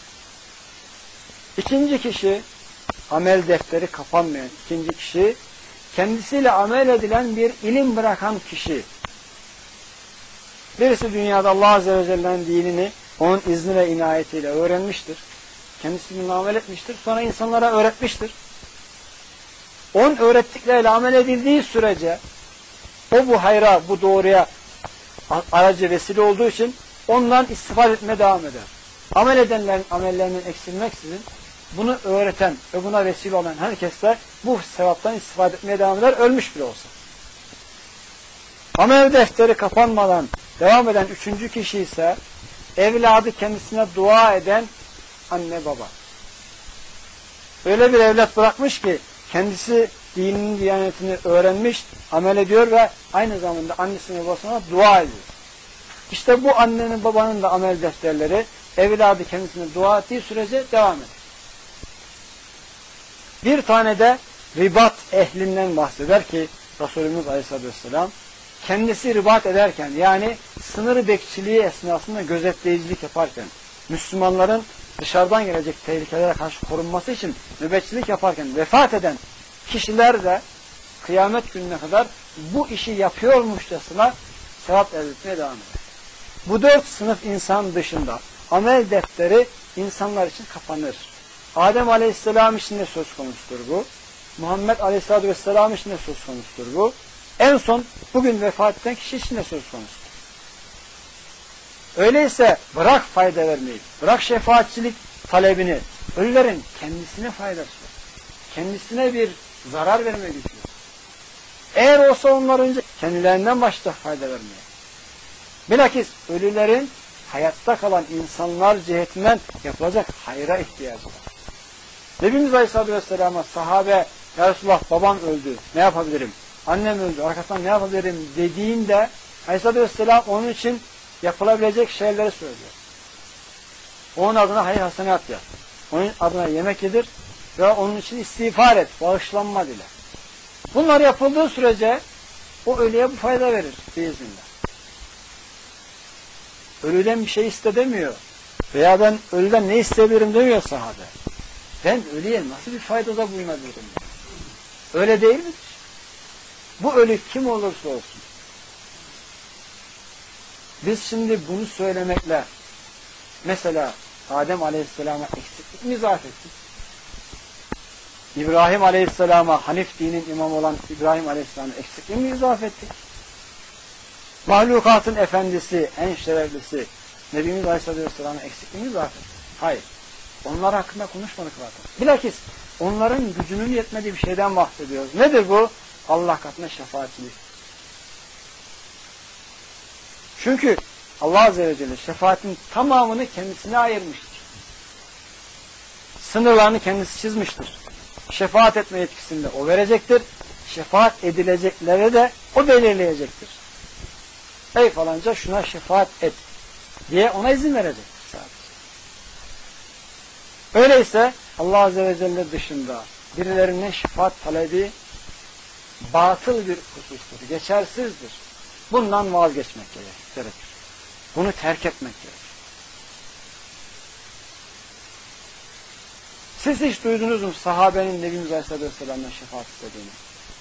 İkinci kişi, amel defteri kapanmayan ikinci kişi, kendisiyle amel edilen bir ilim bırakan kişi. Birisi dünyada Allah Azze ve Celle'nin dinini onun izni ve inayetiyle öğrenmiştir. Kendisi bununla amel etmiştir. Sonra insanlara öğretmiştir. Onun öğrettikleriyle amel edildiği sürece o bu hayra, bu doğruya aracı vesile olduğu için ondan istifade etmeye devam eder. Amel edenlerin amellerinden eksilmeksizin bunu öğreten ve buna vesile olan herkesler bu sevaptan istifade etmeye devam eder, ölmüş bile olsa. Amel defteri kapanmadan devam eden üçüncü kişi ise evladı kendisine dua eden anne baba. Öyle bir evlat bırakmış ki kendisi dininin diyanetini öğrenmiş, amel ediyor ve aynı zamanda annesine babasına dua ediyor. İşte bu annenin babanın da amel defterleri evladı kendisine dua ettiği sürece devam eder. Bir tane de ribat ehlinden bahseder ki Resulümüz Aleyhisselatü Vesselam kendisi ribat ederken, yani sınır bekçiliği esnasında gözetleyicilik yaparken, Müslümanların dışarıdan gelecek tehlikelere karşı korunması için nöbetçilik yaparken vefat eden kişiler de kıyamet gününe kadar bu işi yapıyormuşçasına sevap elde etmeye devam eder. Bu dört sınıf insan dışında amel defteri insanlar için kapanır. Adem Aleyhisselam için de söz konusudur bu. Muhammed Aleyhisselatü Vesselam için de söz konusudur bu. En son bugün vefat eden kişi için de söz konusudur. Öyleyse bırak fayda vermeyi, bırak şefaatçilik talebini, ölülerin kendisine faydası var. Kendisine bir zarar vermeye gidiyor. Eğer olsa onlar önce kendilerinden başta fayda vermeye. Bilakis ölülerin hayatta kalan insanlar cihetinden yapılacak hayra ihtiyacı var. Nebimiz Aleyhisselatü Vesselam'a sahabe, ya Resulullah babam öldü, ne yapabilirim? Annem öldü, arkasından ne yapabilirim dediğinde Aleyhisselatü Vesselam onun için yapılabilecek şeyleri söylüyor. Onun adına hayır hasenat yap. Onun adına yemek yedir ve onun için istiğfar et, bağışlanma dile. Bunlar yapıldığı sürece o ölüye bu fayda verir biiznillah. Ölüden bir şey iste demiyor. Veya ben ölüden ne isteyebilirim demiyor sahabe. Ben ölüye nasıl bir faydada bulunabilirim? Öyle değil midir? Bu ölü kim olursa olsun. Biz şimdi bunu söylemekle mesela Adem Aleyhisselam'a eksiklik mi izaf ettik? İbrahim Aleyhisselam'a, Hanif dinin imamı olan İbrahim Aleyhisselam'a eksiklik mi izaf ettik? Mahlukatın efendisi, en şereflisi Nebimiz Aleyhisselatü Vesselam'a eksiklik mi izaf ettik? Hayır. Onlar hakkında konuşmadık zaten. Bilakis onların gücünün yetmediği bir şeyden bahsediyoruz. Nedir bu? Allah katına şefaatçilik. Çünkü Allah Azze ve Celle şefaatin tamamını kendisine ayırmıştır. Sınırlarını kendisi çizmiştir. Şefaat etme yetkisini de o verecektir. Şefaat edileceklere de o belirleyecektir. Ey falanca şuna şefaat et diye ona izin verecektir sadece. Öyleyse Allah Azze ve Celle dışında birilerinin şefaat talebi batıl bir husustur, geçersizdir. Bundan vazgeçmek gerekir. Bunu terk etmek gerekir. Siz hiç duydunuz mu sahabenin Nebimiz Aleyhisselatü Vesselam'dan şefaat istediğini?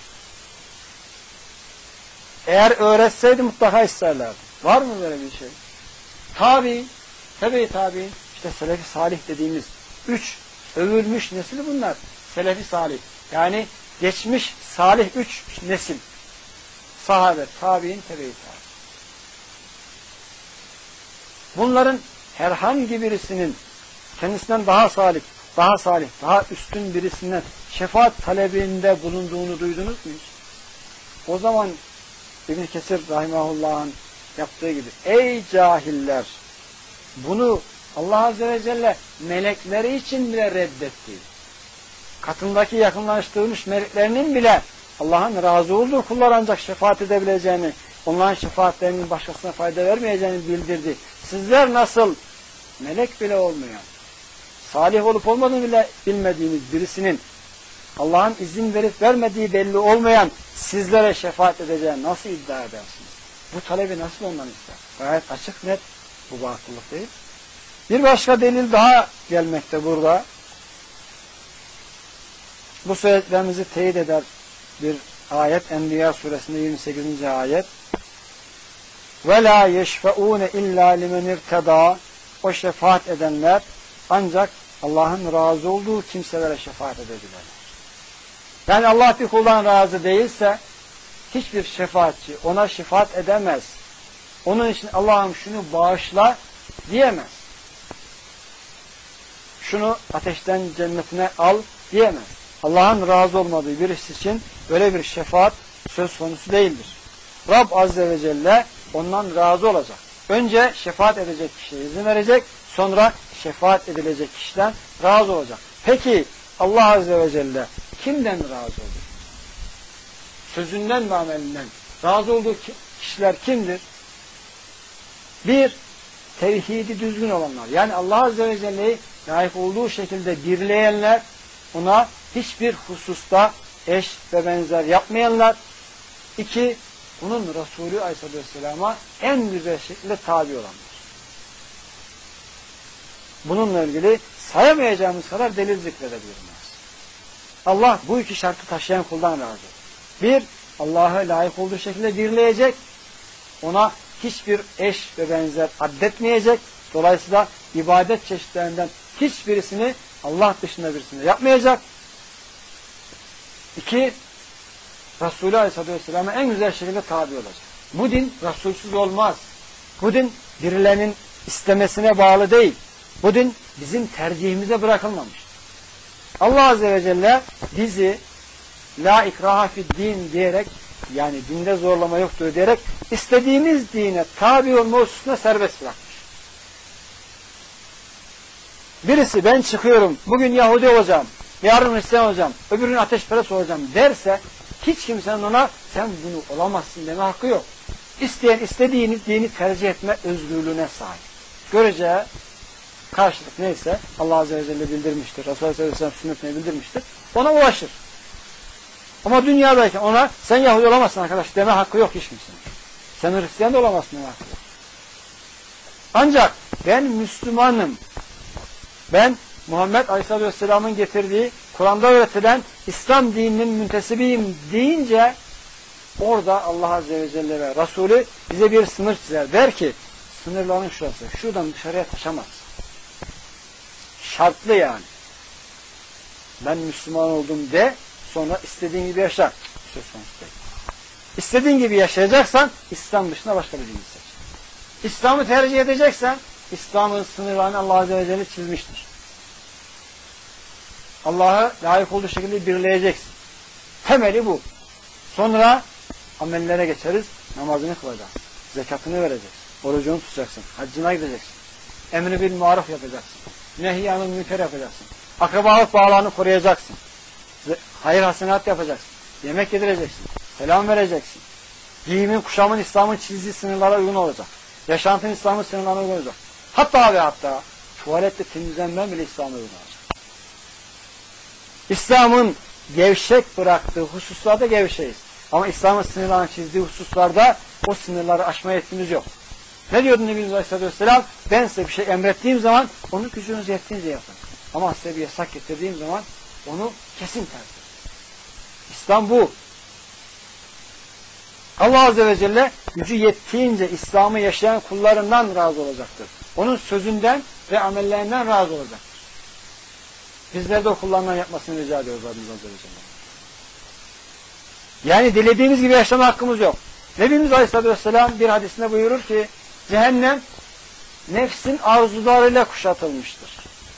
Eğer öğretseydi mutlaka isterlerdi. Var mı böyle bir şey? Tabi'in, tebe-i tabi'in, işte Selefi Salih dediğimiz 3 övülmüş nesil bunlar. Selefi Salih. Yani geçmiş salih 3 nesil. Sahabe, tabi'in, tebe-i tabi'in. Bunların herhangi birisinin kendisinden daha salih, daha üstün birisinden şefaat talebinde bulunduğunu duydunuz mu hiç? O zaman İbn-i Kesir rahimahullah'ın yaptığı gibi ey cahiller, bunu Allah Azze ve Celle melekleri için bile reddetti. Katındaki yakınlaştırılmış meleklerinin bile Allah'ın razı olduğu kullar ancak şefaat edebileceğini, onların şefaatlerinin başkasına fayda vermeyeceğini bildirdi. Sizler nasıl melek bile olmayan, salih olup olmadığını bile bilmediğiniz birisinin Allah'ın izin verip vermediği belli olmayan sizlere şefaat edeceğini nasıl iddia edersiniz? Bu talebi nasıl ondan ister? Gayet açık net bu batıllık değil. Bir başka delil daha gelmekte burada. Bu söylediklerimizi teyit eder bir ayet. Enbiya suresinde 28. ayet. وَلَا يَشْفَعُونَ اِلَّا لِمَنْ اِرْتَدَى O şefaat edenler ancak Allah'ın razı olduğu kimselere şefaat edebilirler. Yani Allah bir kuldan razı değilse hiçbir şefaatçi ona şefaat edemez. Onun için Allah'ım şunu bağışla diyemez. Şunu ateşten cennetine al diyemez. Allah'ın razı olmadığı birisi için böyle bir şefaat söz konusu değildir. Rab Azze ve Celle ondan razı olacak. Önce şefaat edecek kişiye izin verecek, sonra şefaat edilecek kişiden razı olacak. Peki Allah Azze ve Celle kimden razı olur? Sözünden ve amelinden razı olduğu kişiler kimdir? Bir, tevhidi düzgün olanlar. Yani Allah Azze ve Celle'yi layık olduğu şekilde birleyenler, ona hiçbir hususta eş ve benzer yapmayanlar. İki, bunun Resulü Aleyhisselatü Vesselam'a en güzel şekilde tabi olanlar. Bununla ilgili sayamayacağımız kadar delil zikredebiliriz. Allah bu iki şartı taşıyan kuldan razı. Bir, Allah'ı layık olduğu şekilde birleyecek, ona hiçbir eş ve benzer addetmeyecek, dolayısıyla ibadet çeşitlerinden hiçbirisini Allah dışında birisini yapmayacak. İki, Resulü Aleyhisselatü Vesselam'a en güzel şekilde tabi olacak. Bu din Resulsüz olmaz. Bu din birilerinin istemesine bağlı değil. Bu din bizim tercihimize bırakılmamış. Allah Azze ve Celle bizi la ikraha fid din diyerek, yani dinde zorlama yoktur diyerek istediğimiz dine tabi olma hususuna serbest bırakmış. Birisi ben çıkıyorum, bugün Yahudi olacağım, yarın Hristiyan olacağım, öbür gün ateşperest olacağım derse hiç kimsenin ona sen bunu olamazsın deme hakkı yok. İsteyen istediğini dini tercih etme özgürlüğüne sahip. Göreceği karşılık neyse Allah Azze ve Celle bildirmiştir. Resulullah Aleyhisselam sünnetine bildirmiştir. Ona ulaşır. Ama dünyadayken ona sen Yahudi olamazsın arkadaş deme hakkı yok hiç kimsenin. Sen Hristiyan da olamazsın deme hakkı yok. Ancak ben Müslümanım, ben Muhammed Aleyhisselatü Vesselam'ın getirdiği Kur'an'da öğretilen İslam dininin müntesibiyim deyince orada Allah Azze ve Celle ve Resulü bize bir sınır çizer. Der ki sınırların şurası. Şuradan dışarıya taşamaz. Şartlı yani. Ben Müslüman oldum de sonra istediğin gibi yaşa. Söz konusu değil. İstediğin gibi yaşayacaksan İslam dışında başka bir din seç. İslam'ı tercih edeceksen İslam'ın sınırlarını Allah Azze ve Celle çizmiştir. Allah'ı layık olduğu şekilde birleyeceksin. Temeli bu. Sonra amellere geçeriz. Namazını kılacaksın. Zekatını vereceksin. Orucunu tutacaksın. Haccına gideceksin. Emri bil maruf yapacaksın. Nehyanın münker yapacaksın. Akrabalık bağlarını koruyacaksın. Hayır hasenat yapacaksın. Yemek yedireceksin. Selam vereceksin. Giyimin, kuşamın İslam'ın çizdiği sınırlara uygun olacak. Yaşantın İslam'ın sınırlarına uygun olacak. Hatta ve hatta tuvalette temizlenmen bile İslam'a uygun olacak. İslam'ın gevşek bıraktığı hususlarda gevşeyiz. Ama İslam'ın sınırlarını çizdiği hususlarda o sınırları aşma yetkimiz yok. Ne diyordu Nebimiz Aleyhisselatü Vesselam? Ben size bir şey emrettiğim zaman onu gücünüz yettiğince yapın. Ama size bir yasak getirdiğim zaman onu kesin terk edin. İslam bu. Allah Azze ve Celle gücü yettiğince İslam'ı yaşayan kullarından razı olacaktır. Onun sözünden ve amellerinden razı olacaktır. Bizler de o kullarından yapmasını rica ediyoruz Rabbimiz Azze ve Celle. Yani dilediğimiz gibi yaşama hakkımız yok. Nebimiz Aleyhisselatü Vesselam bir hadisinde buyurur ki cehennem nefsin arzularıyla kuşatılmıştır.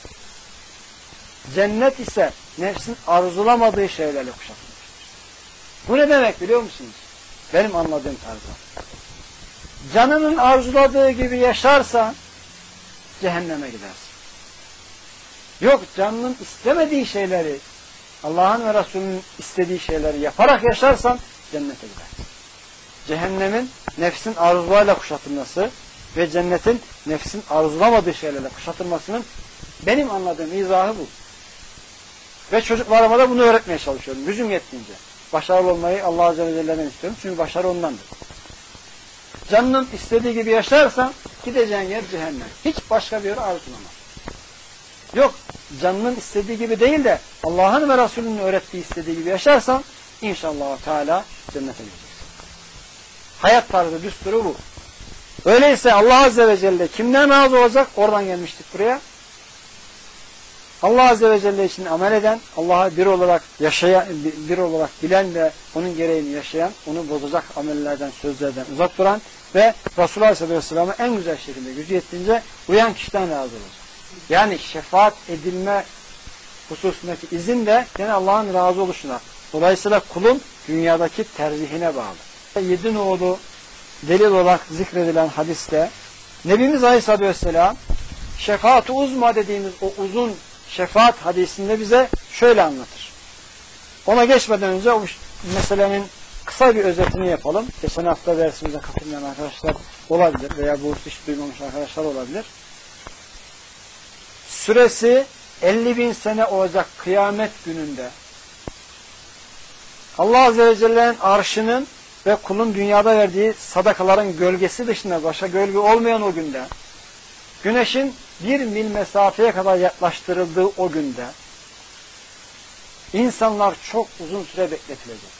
Cennet ise nefsin arzulamadığı şeylerle kuşatılmıştır. Bu ne demek biliyor musunuz? Benim anladığım tarzda. Canının arzuladığı gibi yaşarsan cehenneme gidersin. Yok canının istemediği şeyleri, Allah'ın ve Resulünün istediği şeyleri yaparak yaşarsan cennete gidersin. Cehennemin nefsin arzularıyla kuşatılması ve cennetin nefsin arzulamadığı şeylerle kuşatılmasının benim anladığım izahı bu. Ve çocuklarıma da bunu öğretmeye çalışıyorum. Gücüm yettiğince. Başarılı olmayı Allah Azze ve Celle'den istiyorum. Çünkü başarı ondandır. Canının istediği gibi yaşarsan gideceğin yer cehennem. Hiç başka bir yere arzulamaz. Yok, canının istediği gibi değil de Allah'ın ve Resulünün öğrettiği istediği gibi yaşarsan inşallah Teala cennete gideceksin. Hayat tarzı, düsturu bu. Öyleyse Allah Azze ve Celle kimden razı olacak? Oradan gelmiştik buraya. Allah Azze ve Celle için amel eden, Allah'a bir olarak yaşayan, bir olarak bilen ve onun gereğini yaşayan, onu bozacak amellerden, sözlerden uzak duran ve Resulullah Aleyhisselatü Vesselam'a en güzel şekilde gücü yettiğince uyan kişiden razı olacak. Yani şefaat edilme hususundaki izin de yine Allah'ın razı oluşuna. Dolayısıyla kulun dünyadaki tercihine bağlı. 7 nolu delil olarak zikredilen hadiste Nebimiz Aleyhisselatü Vesselam şefaat-ı uzma dediğimiz o uzun şefaat hadisinde bize şöyle anlatır. Ona geçmeden önce o meselenin kısa bir özetini yapalım. Geçen hafta dersimize katılmayan arkadaşlar olabilir veya bu hiç duymamış arkadaşlar olabilir. Süresi 50.000 sene olacak kıyamet gününde Allah Azze ve Celle'nin arşının ve kulun dünyada verdiği sadakaların gölgesi dışında başka gölge olmayan o günde, güneşin 1 mil mesafeye kadar yaklaştırıldığı o günde insanlar çok uzun süre bekletilecek.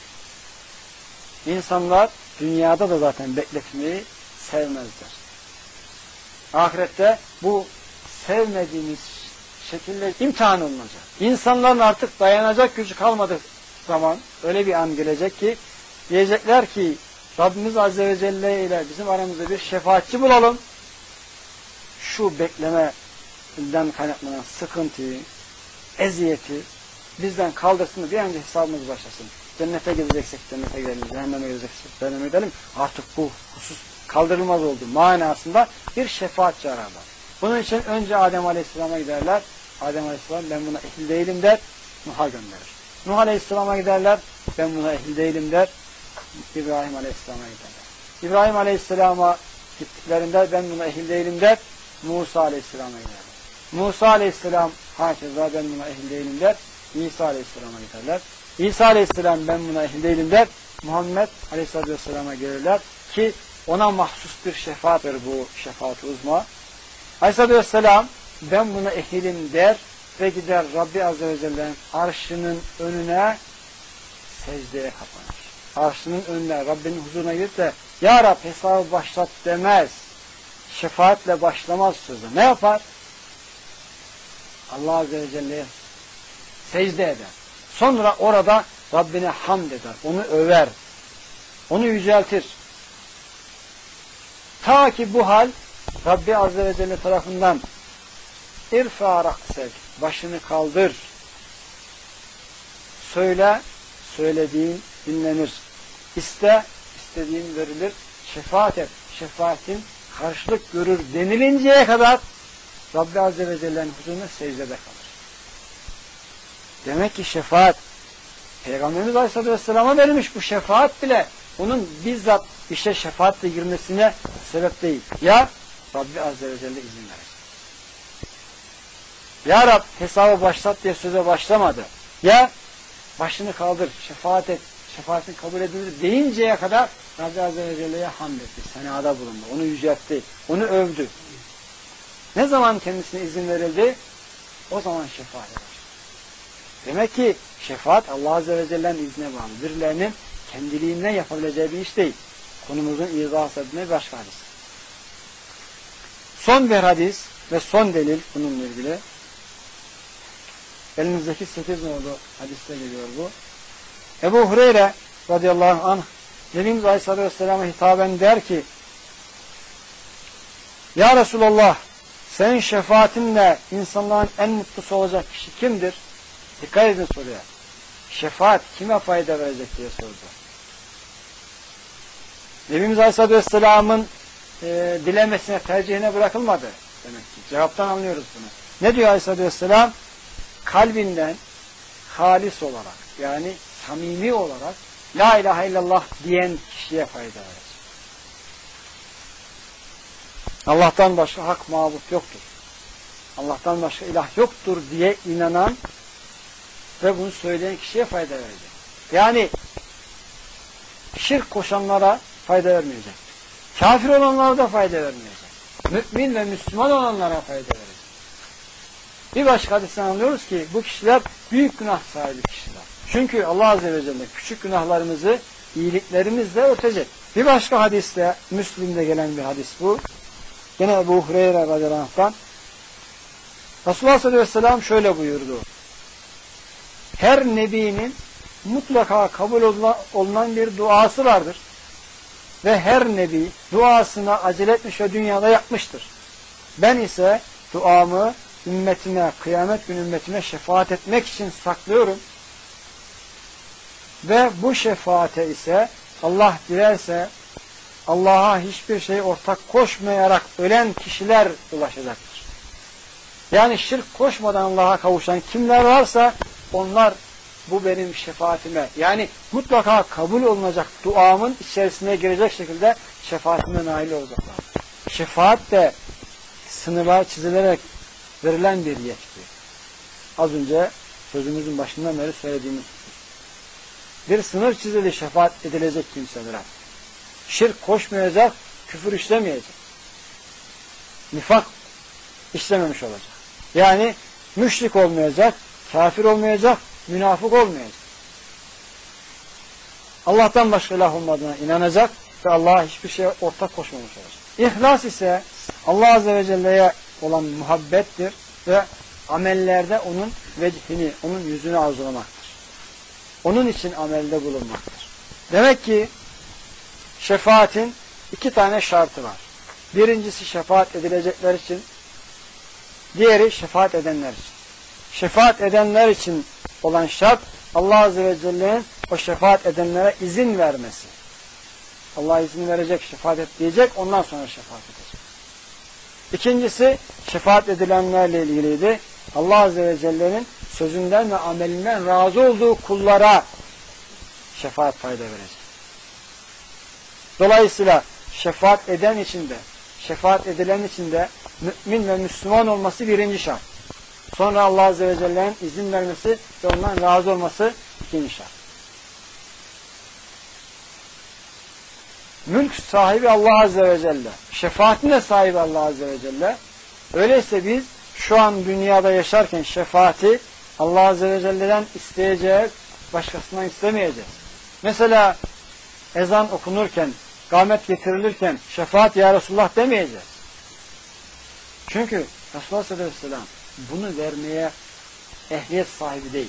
İnsanlar dünyada da zaten bekletmeyi sevmezler. Ahirette bu sevmediğimiz şekilde imtihan olunacak. İnsanların artık dayanacak gücü kalmadığı zaman öyle bir an gelecek ki diyecekler ki Rabbimiz Azze ve Celle ile bizim aramızda bir şefaatçi bulalım. Şu beklemeden kaynaklanan sıkıntıyı, eziyeti bizden kaldırsın da bir önce hesabımız başlasın. Cennete gideceksek cennete gidelim, cehenneme gideceksek cehenneme gidelim. Artık bu husus kaldırılmaz oldu manasında bir şefaatçi ararlar. Bunun için önce Adem Aleyhisselam'a giderler. Adem Aleyhisselam ben buna ehil değilim der, Nuh'a gönderir. Nuh Aleyhisselam'a giderler, ben buna ehil değilim der, İbrahim Aleyhisselam'a giderler. İbrahim Aleyhisselam'a gittiklerinde ben buna ehil değilim der, Musa Aleyhisselam'a giderler. Musa Aleyhisselam hakeza ben buna ehil değilim der, İsa Aleyhisselam'a giderler. İsa Aleyhisselam ben buna ehil değilim der, Muhammed Aleyhisselatü Vesselam'a gelirler ki ona mahsus bir şefaattir bu şefaat-ı uzma. Aleyhisselatü Vesselam ben buna ehilim der ve gider Rabbi Azze ve Celle'nin arşının önüne secdeye kapanır. Arşının önüne Rabbinin huzuruna gidip de Ya Rab hesabı başlat demez. Şefaatle başlamaz sözü. Ne yapar? Allah Azze ve Celle'ye secde eder. Sonra orada Rabbine hamd eder. Onu över. Onu yüceltir. Ta ki bu hal Rabbi Azze ve Celle tarafından irfa raksek, başını kaldır. Söyle, söylediğin dinlenir. İste, istediğin verilir. Şefaat et, şefaatin karşılık görür denilinceye kadar Rabbi Azze ve Celle'nin huzuruna secdede kalır. Demek ki şefaat Peygamberimiz Aleyhisselatü Vesselam'a verilmiş bu şefaat bile onun bizzat işe şefaatle girmesine sebep değil. Ya Rabbi Azze ve Celle izin verir. Ya Rab hesabı başlat diye söze başlamadı. Ya başını kaldır, şefaat et, şefaatin kabul edilir deyinceye kadar Rabbi Azze ve Celle'ye hamd etti, senada bulundu, onu yüceltti, onu övdü. Ne zaman kendisine izin verildi? O zaman şefaat eder. Demek ki şefaat Allah Azze ve Celle'nin iznine bağlı. Birilerinin kendiliğinden yapabileceği bir iş değil. Konumuzun izahı sebebine başka hadis. Son bir hadis ve son delil bununla ilgili. Elimizdeki 8 nolu hadiste geliyor bu. Ebu Hureyre radıyallahu anh Nebimiz Aleyhisselatü Vesselam'a hitaben der ki Ya Resulallah senin şefaatinle insanların en mutlusu olacak kişi kimdir? Dikkat edin soruya. Şefaat kime fayda verecek diye sordu. Nebimiz Aleyhisselatü Vesselam'ın dilemesine, tercihine bırakılmadı demek ki. Cevaptan anlıyoruz bunu. Ne diyor Aleyhisselatü Vesselam? Kalbinden halis olarak yani samimi olarak La ilahe illallah diyen kişiye fayda verir. Allah'tan başka hak mabut yoktur. Allah'tan başka ilah yoktur diye inanan ve bunu söyleyen kişiye fayda verecek. Yani şirk koşanlara fayda vermeyecek. Kafir olanlara da fayda vermeyecek. Mümin ve Müslüman olanlara fayda verecek. Bir başka hadisten anlıyoruz ki bu kişiler büyük günah sahibi kişiler. Çünkü Allah Azze ve Celle küçük günahlarımızı iyiliklerimizle örtecek. Bir başka hadiste, Müslim'de gelen bir hadis bu. Yine Ebu Hureyre radıyallahu anh'tan Resulullah sallallahu aleyhi ve sellem şöyle buyurdu. Her nebinin mutlaka kabul olunan bir duası vardır. Ve her nebi duasına acele etmiş ve dünyada yapmıştır. Ben ise duamı ümmetime, kıyamet günü ümmetime şefaat etmek için saklıyorum. Ve bu şefaate ise Allah dilerse Allah'a hiçbir şey ortak koşmayarak ölen kişiler ulaşacaktır. Yani şirk koşmadan Allah'a kavuşan kimler varsa onlar bu benim şefaatime, yani mutlaka kabul olunacak duamın içerisine girecek şekilde şefaatime nail olacaklar. Şefaat de sınırlar çizilerek verilen bir yetki. Az önce sözümüzün başından beri söylediğimiz bir sınır çizili şefaat edilecek kimselere. Şirk koşmayacak, küfür işlemeyecek. Nifak işlememiş olacak. Yani müşrik olmayacak, kafir olmayacak, münafık olmayacak. Allah'tan başka ilah olmadığına inanacak ve Allah'a hiçbir şeye ortak koşmamış olacak. İhlas ise Allah Azze ve Celle'ye olan muhabbettir ve amellerde onun vecihini, onun yüzünü arzulamaktır. Onun için amelde bulunmaktır. Demek ki şefaatin iki tane şartı var. Birincisi şefaat edilecekler için, diğeri şefaat edenler için. Şefaat edenler için olan şart Allah Azze ve Celle'nin o şefaat edenlere izin vermesi. Allah izin verecek, şefaat et diyecek, ondan sonra şefaat edecek. İkincisi şefaat edilenlerle ilgiliydi. Allah Azze ve Celle'nin sözünden ve amelinden razı olduğu kullara şefaat fayda verecek. Dolayısıyla şefaat eden için de, şefaat edilen için de mümin ve Müslüman olması birinci şart. Sonra Allah Azze ve Celle'nin izin vermesi ve ondan razı olması ikinci şart. Mülk sahibi Allah Azze ve Celle. Şefaatin de sahibi Allah Azze ve Celle. Öyleyse biz şu an dünyada yaşarken şefaati Allah Azze ve Celle'den isteyeceğiz, başkasından istemeyeceğiz. Mesela ezan okunurken, kâmet getirilirken şefaat ya Resulullah demeyeceğiz. Çünkü Resulullah sallallahu aleyhi ve sellem bunu vermeye ehliyet sahibi değil.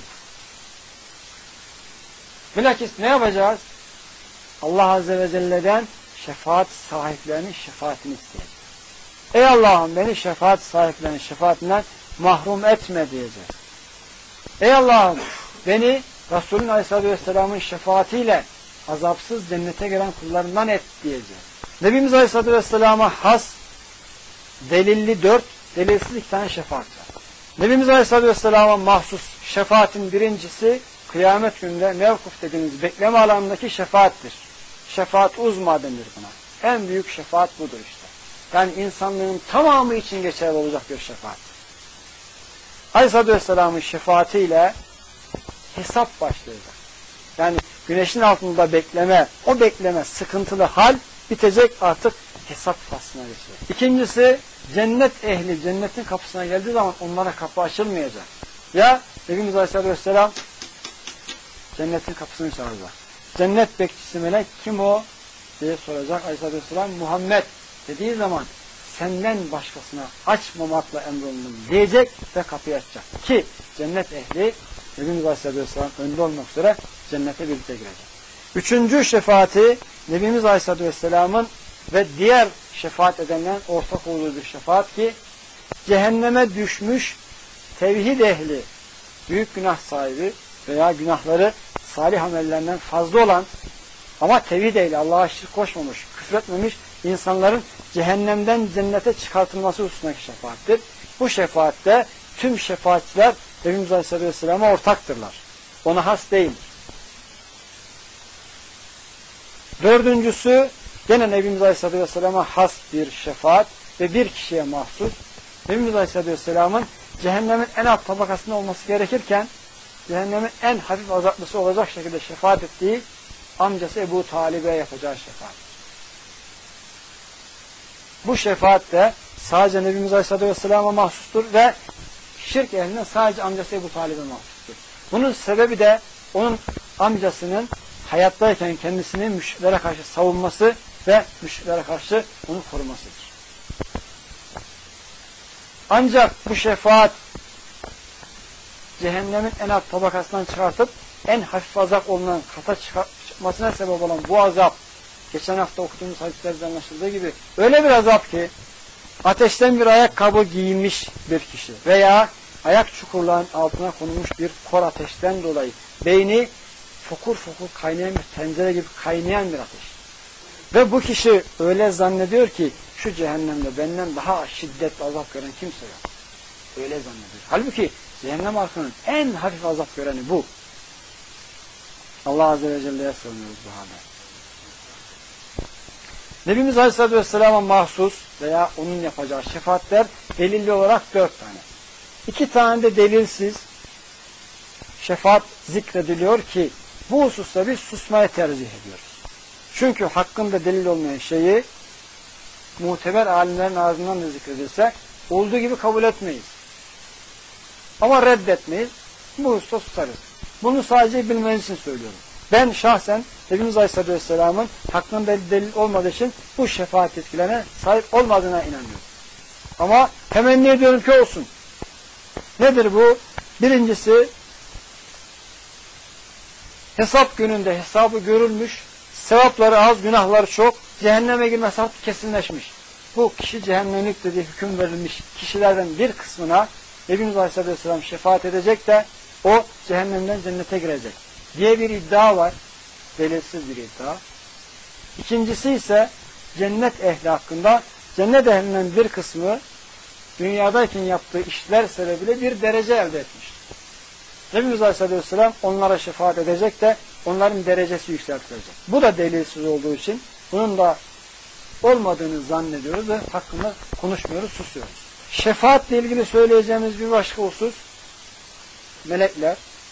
Bilakis ne yapacağız? Allah Azze ve Celle'den şefaat sahiplerinin şefaatini isteyeceğiz. Ey Allah'ım beni şefaat sahiplerinin şefaatinden mahrum etme diyeceğiz. Ey Allah'ım beni Resulün Aleyhisselatü Vesselam'ın şefaatiyle azapsız cennete giren kullarından et diyeceğiz. Nebimiz Aleyhisselatü Vesselam'a has delilli 4, delilsiz 2 tane şefaat var. Nebimiz Aleyhisselatü Vesselam'a mahsus şefaatin birincisi kıyamet gününde mevkuf dediğimiz bekleme alanındaki şefaattir. Şefaat uzma denir buna. En büyük şefaat budur işte. Yani insanlığın tamamı için geçerli olacak bir şefaat. Aleyhisselatü Vesselam'ın şefaatiyle hesap başlayacak. Yani güneşin altında bekleme, o bekleme sıkıntılı hal bitecek, artık hesap faslına geçecek. İkincisi cennet ehli cennetin kapısına geldiği zaman onlara kapı açılmayacak. Ya Nebimiz Aleyhisselatü Vesselam cennetin kapısını çağıracak. Cennet bekçisi melek kim o diye soracak. Aleyhisselatü Vesselam Muhammed dediği zaman senden başkasına açmamakla emrolundum diyecek ve kapıyı açacak. Ki cennet ehli Nebimiz Aleyhisselatü Vesselam önde olmak üzere cennete birlikte girecek. Üçüncü şefaati Nebimiz Aleyhisselatü Vesselam'ın ve diğer şefaat edenlerin ortak olduğu bir şefaat ki cehenneme düşmüş tevhid ehli, büyük günah sahibi veya günahları salih amellerinden fazla olan ama tevhid ehli, Allah'a şirk koşmamış, küfretmemiş insanların cehennemden cennete çıkartılması hususundaki şefaattir. Bu şefaatte tüm şefaatçiler Nebimiz Aleyhisselatü Vesselam'a ortaktırlar. Ona has değildir. Dördüncüsü gene Nebimiz Aleyhisselatü Vesselam'a has bir şefaat ve bir kişiye mahsus. Nebimiz Aleyhisselatü Vesselam'ın cehennemin en alt tabakasında olması gerekirken cehennemin en hafif azaplısı olacak şekilde şefaat ettiği amcası Ebu Talib'e yapacağı şefaat. Bu şefaat de sadece Nebimiz Aleyhisselatü Vesselam'a mahsustur ve şirk ehline sadece amcası Ebu Talib'e mahsustur. Bunun sebebi de onun amcasının hayattayken kendisini müşriklere karşı savunması ve müşriklere karşı onu korumasıdır. Ancak bu şefaat cehennemin en alt tabakasından çıkartıp en hafif azap olunan kata çıkmasına sebep olan bu azap, geçen hafta okuduğumuz hadislerde anlaşıldığı gibi öyle bir azap ki ateşten bir ayakkabı giymiş bir kişi veya ayak çukurların altına konulmuş bir kor ateşten dolayı beyni fokur fokur kaynayan bir tencere gibi kaynayan bir ateş. Ve bu kişi öyle zannediyor ki şu cehennemde benden daha şiddetli azap gören kimse yok. Öyle zannediyor. Halbuki cehennem halkının en hafif azap göreni bu. Allah Azze ve Celle'ye sığınıyoruz bu halde. Nebimiz Aleyhisselatü Vesselam'a mahsus veya onun yapacağı şefaatler delilli olarak 4 tane. 2 tane de delilsiz şefaat zikrediliyor ki bu hususta biz susmayı tercih ediyoruz. Çünkü hakkında delil olmayan şeyi muteber alimlerin ağzından da zikredilse olduğu gibi kabul etmeyiz. Ama reddetmeyiz. Bu hususta susarız. Bunu sadece bilmeniz için söylüyorum. Ben şahsen Nebimiz Aleyhisselatü Vesselam'ın hakkında delil olmadığı için bu şefaat etkilerine sahip olmadığına inanıyorum. Ama temenni ediyorum ki olsun. Nedir bu? Birincisi, hesap gününde hesabı görülmüş, sevapları az, günahları çok, cehenneme girme hesabı kesinleşmiş. Bu kişi cehennemlik dediği hüküm verilmiş kişilerden bir kısmına Nebimiz Aleyhisselatü Vesselam şefaat edecek de o cehennemden cennete girecek diye bir iddia var. Delilsiz bir iddia. İkincisi ise cennet ehli hakkında cennet ehlinden bir kısmı dünyadayken yaptığı işler sebebiyle bir derece elde etmiş. Nebimiz Aleyhisselatü Vesselam onlara şefaat edecek de onların derecesi yükseltilecek. Bu da delilsiz olduğu için bunun da olmadığını zannediyoruz ve hakkında konuşmuyoruz, susuyoruz. Şefaatle ilgili söyleyeceğimiz bir başka husus, melekler,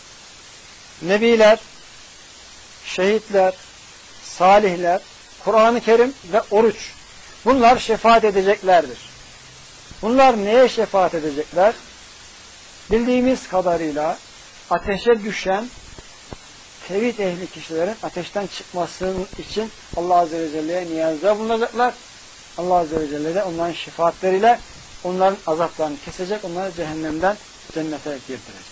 nebiler, şehitler, salihler, Kur'an-ı Kerim ve oruç. Bunlar şefaat edeceklerdir. Bunlar neye şefaat edecekler? Bildiğimiz kadarıyla ateşe düşen tevhid ehli kişilerin ateşten çıkmasının için Allah Azze ve Celle'ye niyazda bulunacaklar. Allah Azze ve Celle de onların şefaatleriyle onların azaplarını kesecek, onları cehennemden cennete girdirecek.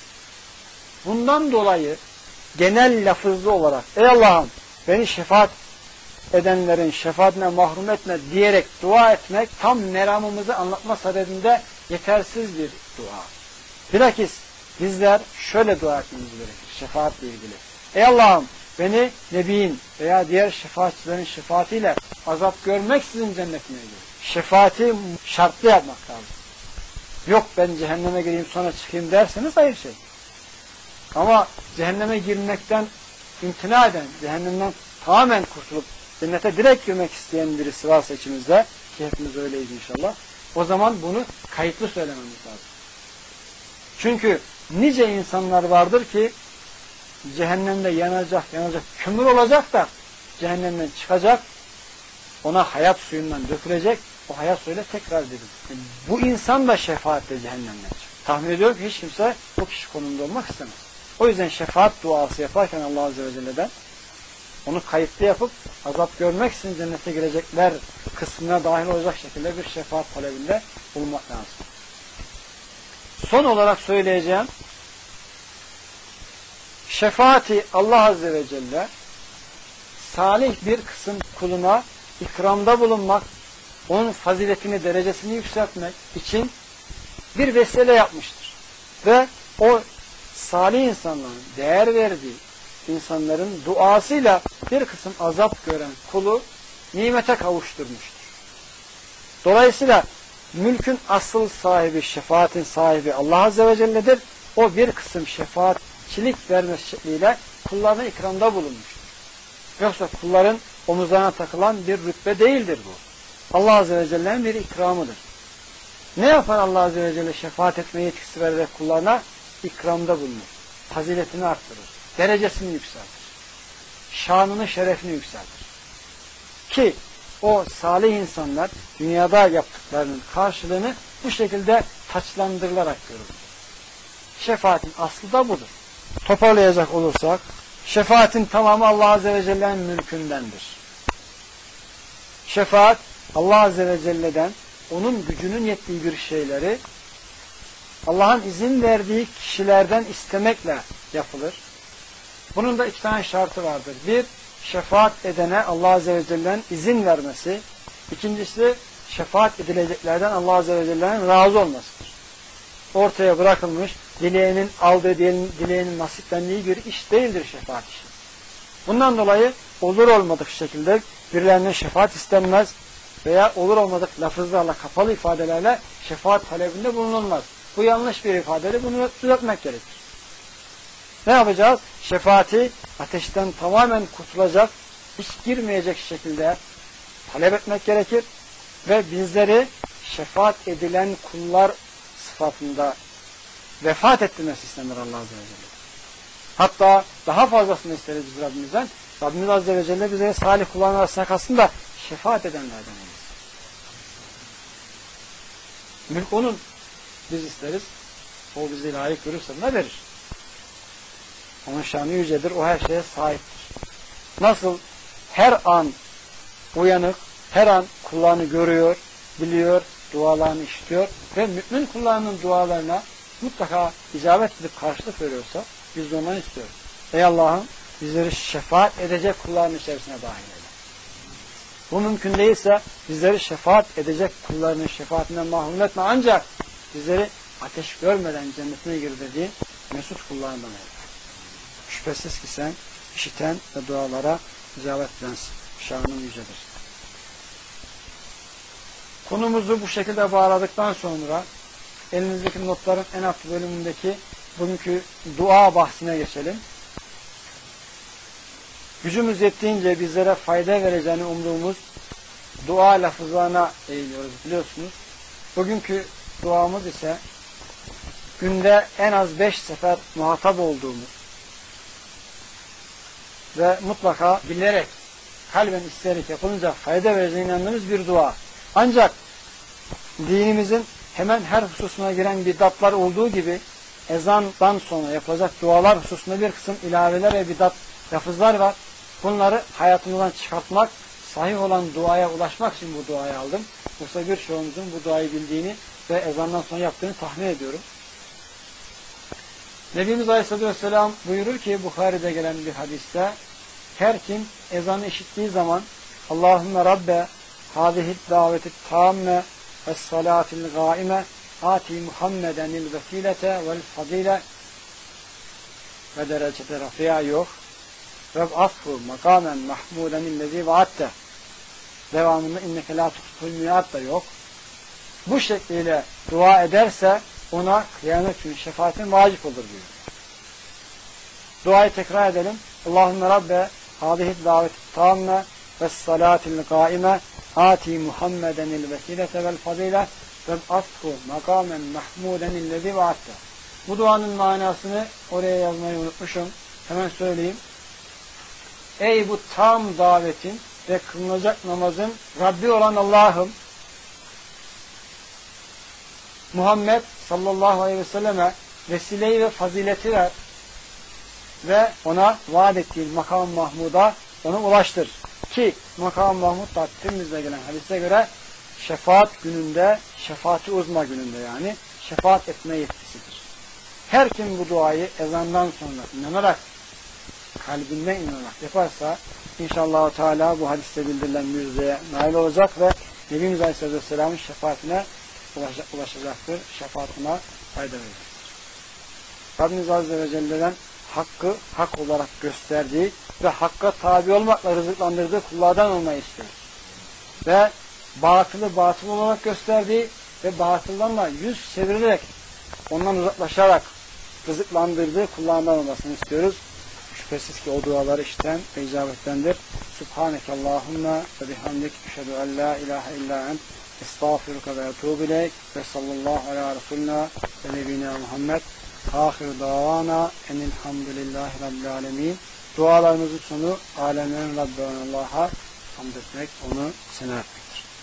Bundan dolayı genel lafızlı olarak ey Allah'ım beni şefaat edenlerin şefaatine mahrum etme diyerek dua etmek tam meramımızı anlatma sadedinde yetersiz bir dua. Bilakis bizler şöyle dua etmemiz gerekir şefaatle ilgili. Ey Allah'ım beni Nebi'nin veya diğer şefaatçilerin şefaatiyle azap görmeksizin cennetine gir. Şefaati şartlı yapmak lazım. Yok ben cehenneme gireyim sonra çıkayım derseniz hayır şey. Ama cehenneme girmekten imtina eden, cehennemden tamamen kurtulup cennete direkt girmek isteyen birisi varsa içimizde, ki hepimiz öyleyiz inşallah, o zaman bunu kayıtlı söylememiz lazım. Çünkü nice insanlar vardır ki cehennemde yanacak, kömür olacak da cehennemden çıkacak, ona hayat suyundan dökülecek, o hayat suyuyla tekrar dedim. Yani bu insan da şefaatle cehennemden çıkacak. Tahmin ediyorum ki hiç kimse bu kişi konumunda olmak istemez. O yüzden şefaat duası yaparken Allah Azze ve Celle'den onu kayıtlı yapıp azap görmek için cennete girecekler kısmına dahil olacak şekilde bir şefaat talebinde bulunmak lazım. Son olarak söyleyeceğim, şefaati Allah Azze ve Celle salih bir kısım kuluna ikramda bulunmak, onun faziletini, derecesini yükseltmek için bir vesile yapmıştır. Ve o salih insanların, değer verdiği insanların duasıyla bir kısım azap gören kulu nimete kavuşturmuştur. Dolayısıyla mülkün asıl sahibi, şefaatin sahibi Allah Azze ve Celle'dir. O bir kısım şefaatçilik vermesi şekliyle kullarına ikramda bulunmuştur. Yoksa kulların omuzlarına takılan bir rütbe değildir bu. Allah Azze ve Celle'nin bir ikramıdır. Ne yapar Allah Azze ve Celle şefaat etme yetkisi vererek kullarına? İkramda bulunur. Faziletini arttırır. Derecesini yükseltir. Şanını, şerefini yükseltir. Ki o salih insanlar dünyada yaptıklarının karşılığını bu şekilde taçlandırılarak görür. Şefaatin aslı da budur. Toparlayacak olursak, şefaatin tamamı Allah Azze ve Celle'nin mülkündendir. Şefaat Allah Azze ve Celle'den onun gücünün yettiği bir şeyleri Allah'ın izin verdiği kişilerden istemekle yapılır. Bunun da iki tane şartı vardır. Bir, şefaat edene Allah Azze ve Celle'nin izin vermesi. İkincisi, şefaat edileceklerden Allah Azze ve Celle'nin razı olmasıdır. Ortaya bırakılmış, dileğinin aldığı, dileğinin nasiplendiği bir iş değildir şefaat işi. Bundan dolayı olur olmadık şekilde birilerine şefaat istenmez veya olur olmadık lafızlarla, kapalı ifadelerle şefaat talebinde bulunulmaz. Bu yanlış bir ifadedir. Bunu düzeltmek gerekir. Ne yapacağız? Şefaati ateşten tamamen kurtulacak, hiç girmeyecek şekilde talep etmek gerekir ve bizleri şefaat edilen kullar sıfatında vefat ettirmesi istenir Allah Azze ve Celle. Hatta daha fazlasını isteriz biz Rabbimizden. Rabbimiz Azze ve Celle bize salih kulların arasına kalsın da şefaat edenlerden eylesin. Mülk onun. Biz isteriz. O bizi layık görürse ne verir? Onun şanı yücedir. O her şeye sahiptir. Nasıl her an uyanık, her an kullarını görüyor, biliyor, dualarını işitiyor ve mümin kullarının dualarına mutlaka icabet edip karşılık veriyorsa biz de ondan istiyoruz. Ey Allah'ım bizleri şefaat edecek kulların içerisine dahil eyle. Bu mümkün değilse bizleri şefaat edecek kullarının şefaatinden mahrum etme, ancak bizleri ateş görmeden cennetine girdirdiğin mesut kullarından eyle. Şüphesiz ki sen işiten ve dualara icabet edensin. Şanın yücedir. Konumuzu bu şekilde bağladıktan sonra elinizdeki notların en alt bölümündeki bugünkü dua bahsine geçelim. Gücümüz yettiğince bizlere fayda vereceğini umduğumuz dua lafızlarına eğiliyoruz, biliyorsunuz. Bugünkü duamız ise günde en az 5 sefer muhatap olduğumuz ve mutlaka bilerek, kalben isteyerek yapılınca fayda vereceğine inandığımız bir dua. Ancak dinimizin hemen her hususuna giren bidatlar olduğu gibi ezandan sonra yapılacak dualar hususunda bir kısım ilaveler ve bidat lafızlar var. Bunları hayatımızdan çıkartmak, sahih olan duaya ulaşmak için bu duayı aldım. Yoksa birçoğumuzun bu duayı bildiğini ve ezandan sonra yaptığını tahmin ediyorum. Nebimiz Aleyhisselatü Vesselam buyurur ki Bukhari'de gelen bir hadiste, her kim ezanı işittiği zaman Allahümme Rabbe hâzihid daveti tâmme ve salâtil gâime âti Muhammedenil vesilete vel fadile ve derecete rafiya yok ve afhu makamen mahmudenillezî vaatte, devamında inneke lâ tuhtul mi'at da yok. Bu şekliyle dua ederse ona kıyamet günü şefaatin vacip olur diyor. Duayı tekrar edelim. Allahümme Rabbe hâzihid daveti tâmme ve salâtil gâime âti Muhammedenil vesilete vel fadile ve afhu makamen mahmudenillezî vaatte. Bu duanın manasını oraya yazmayı unutmuşum. Hemen söyleyeyim. Ey bu tam davetin ve kılınacak namazın Rabbi olan Allah'ım, Muhammed sallallahu aleyhi ve selleme vesileyi ve fazileti ver ve ona vaat ettiğin makam Mahmud'a onu ulaştır. Ki makam Mahmud da Tirmiz'de gelen hadise göre şefaat gününde, şefaati uzma gününde yani şefaat etme yetkisidir. Her kim bu duayı ezandan sonra inanarak, kalbinden inanarak yaparsa inşallah Teala bu hadiste bildirilen müjdeye nail olacak ve Nebimiz Aleyhisselatü Vesselam'ın şefaatine ulaşacaktır. Şefaatine fayda verecektir. Rabbimiz Azze ve Celle'den hakkı hak olarak gösterdiği ve hakka tabi olmakla rızıklandırdığı kullardan olmayı istiyoruz. Ve batılı batıl olarak gösterdiği ve batıldan da yüz çevirilerek ondan uzaklaşarak rızıklandırdığı kullardan olmasını istiyoruz. Şüphesiz ki o duaları işten ve icabettendir. Subhaneke Allahümme ve bihamdik eşhedü en la ilahe illa ent estağfiruka ve etûbü ileyk ve sallallahu ala Resulina ve nebina Muhammed. Ahir davana enilhamdülillahi rabbil alemin. Dualarımızın sonu alemlerin Rabbi olan Allah'a hamd etmek, onu sena etmek.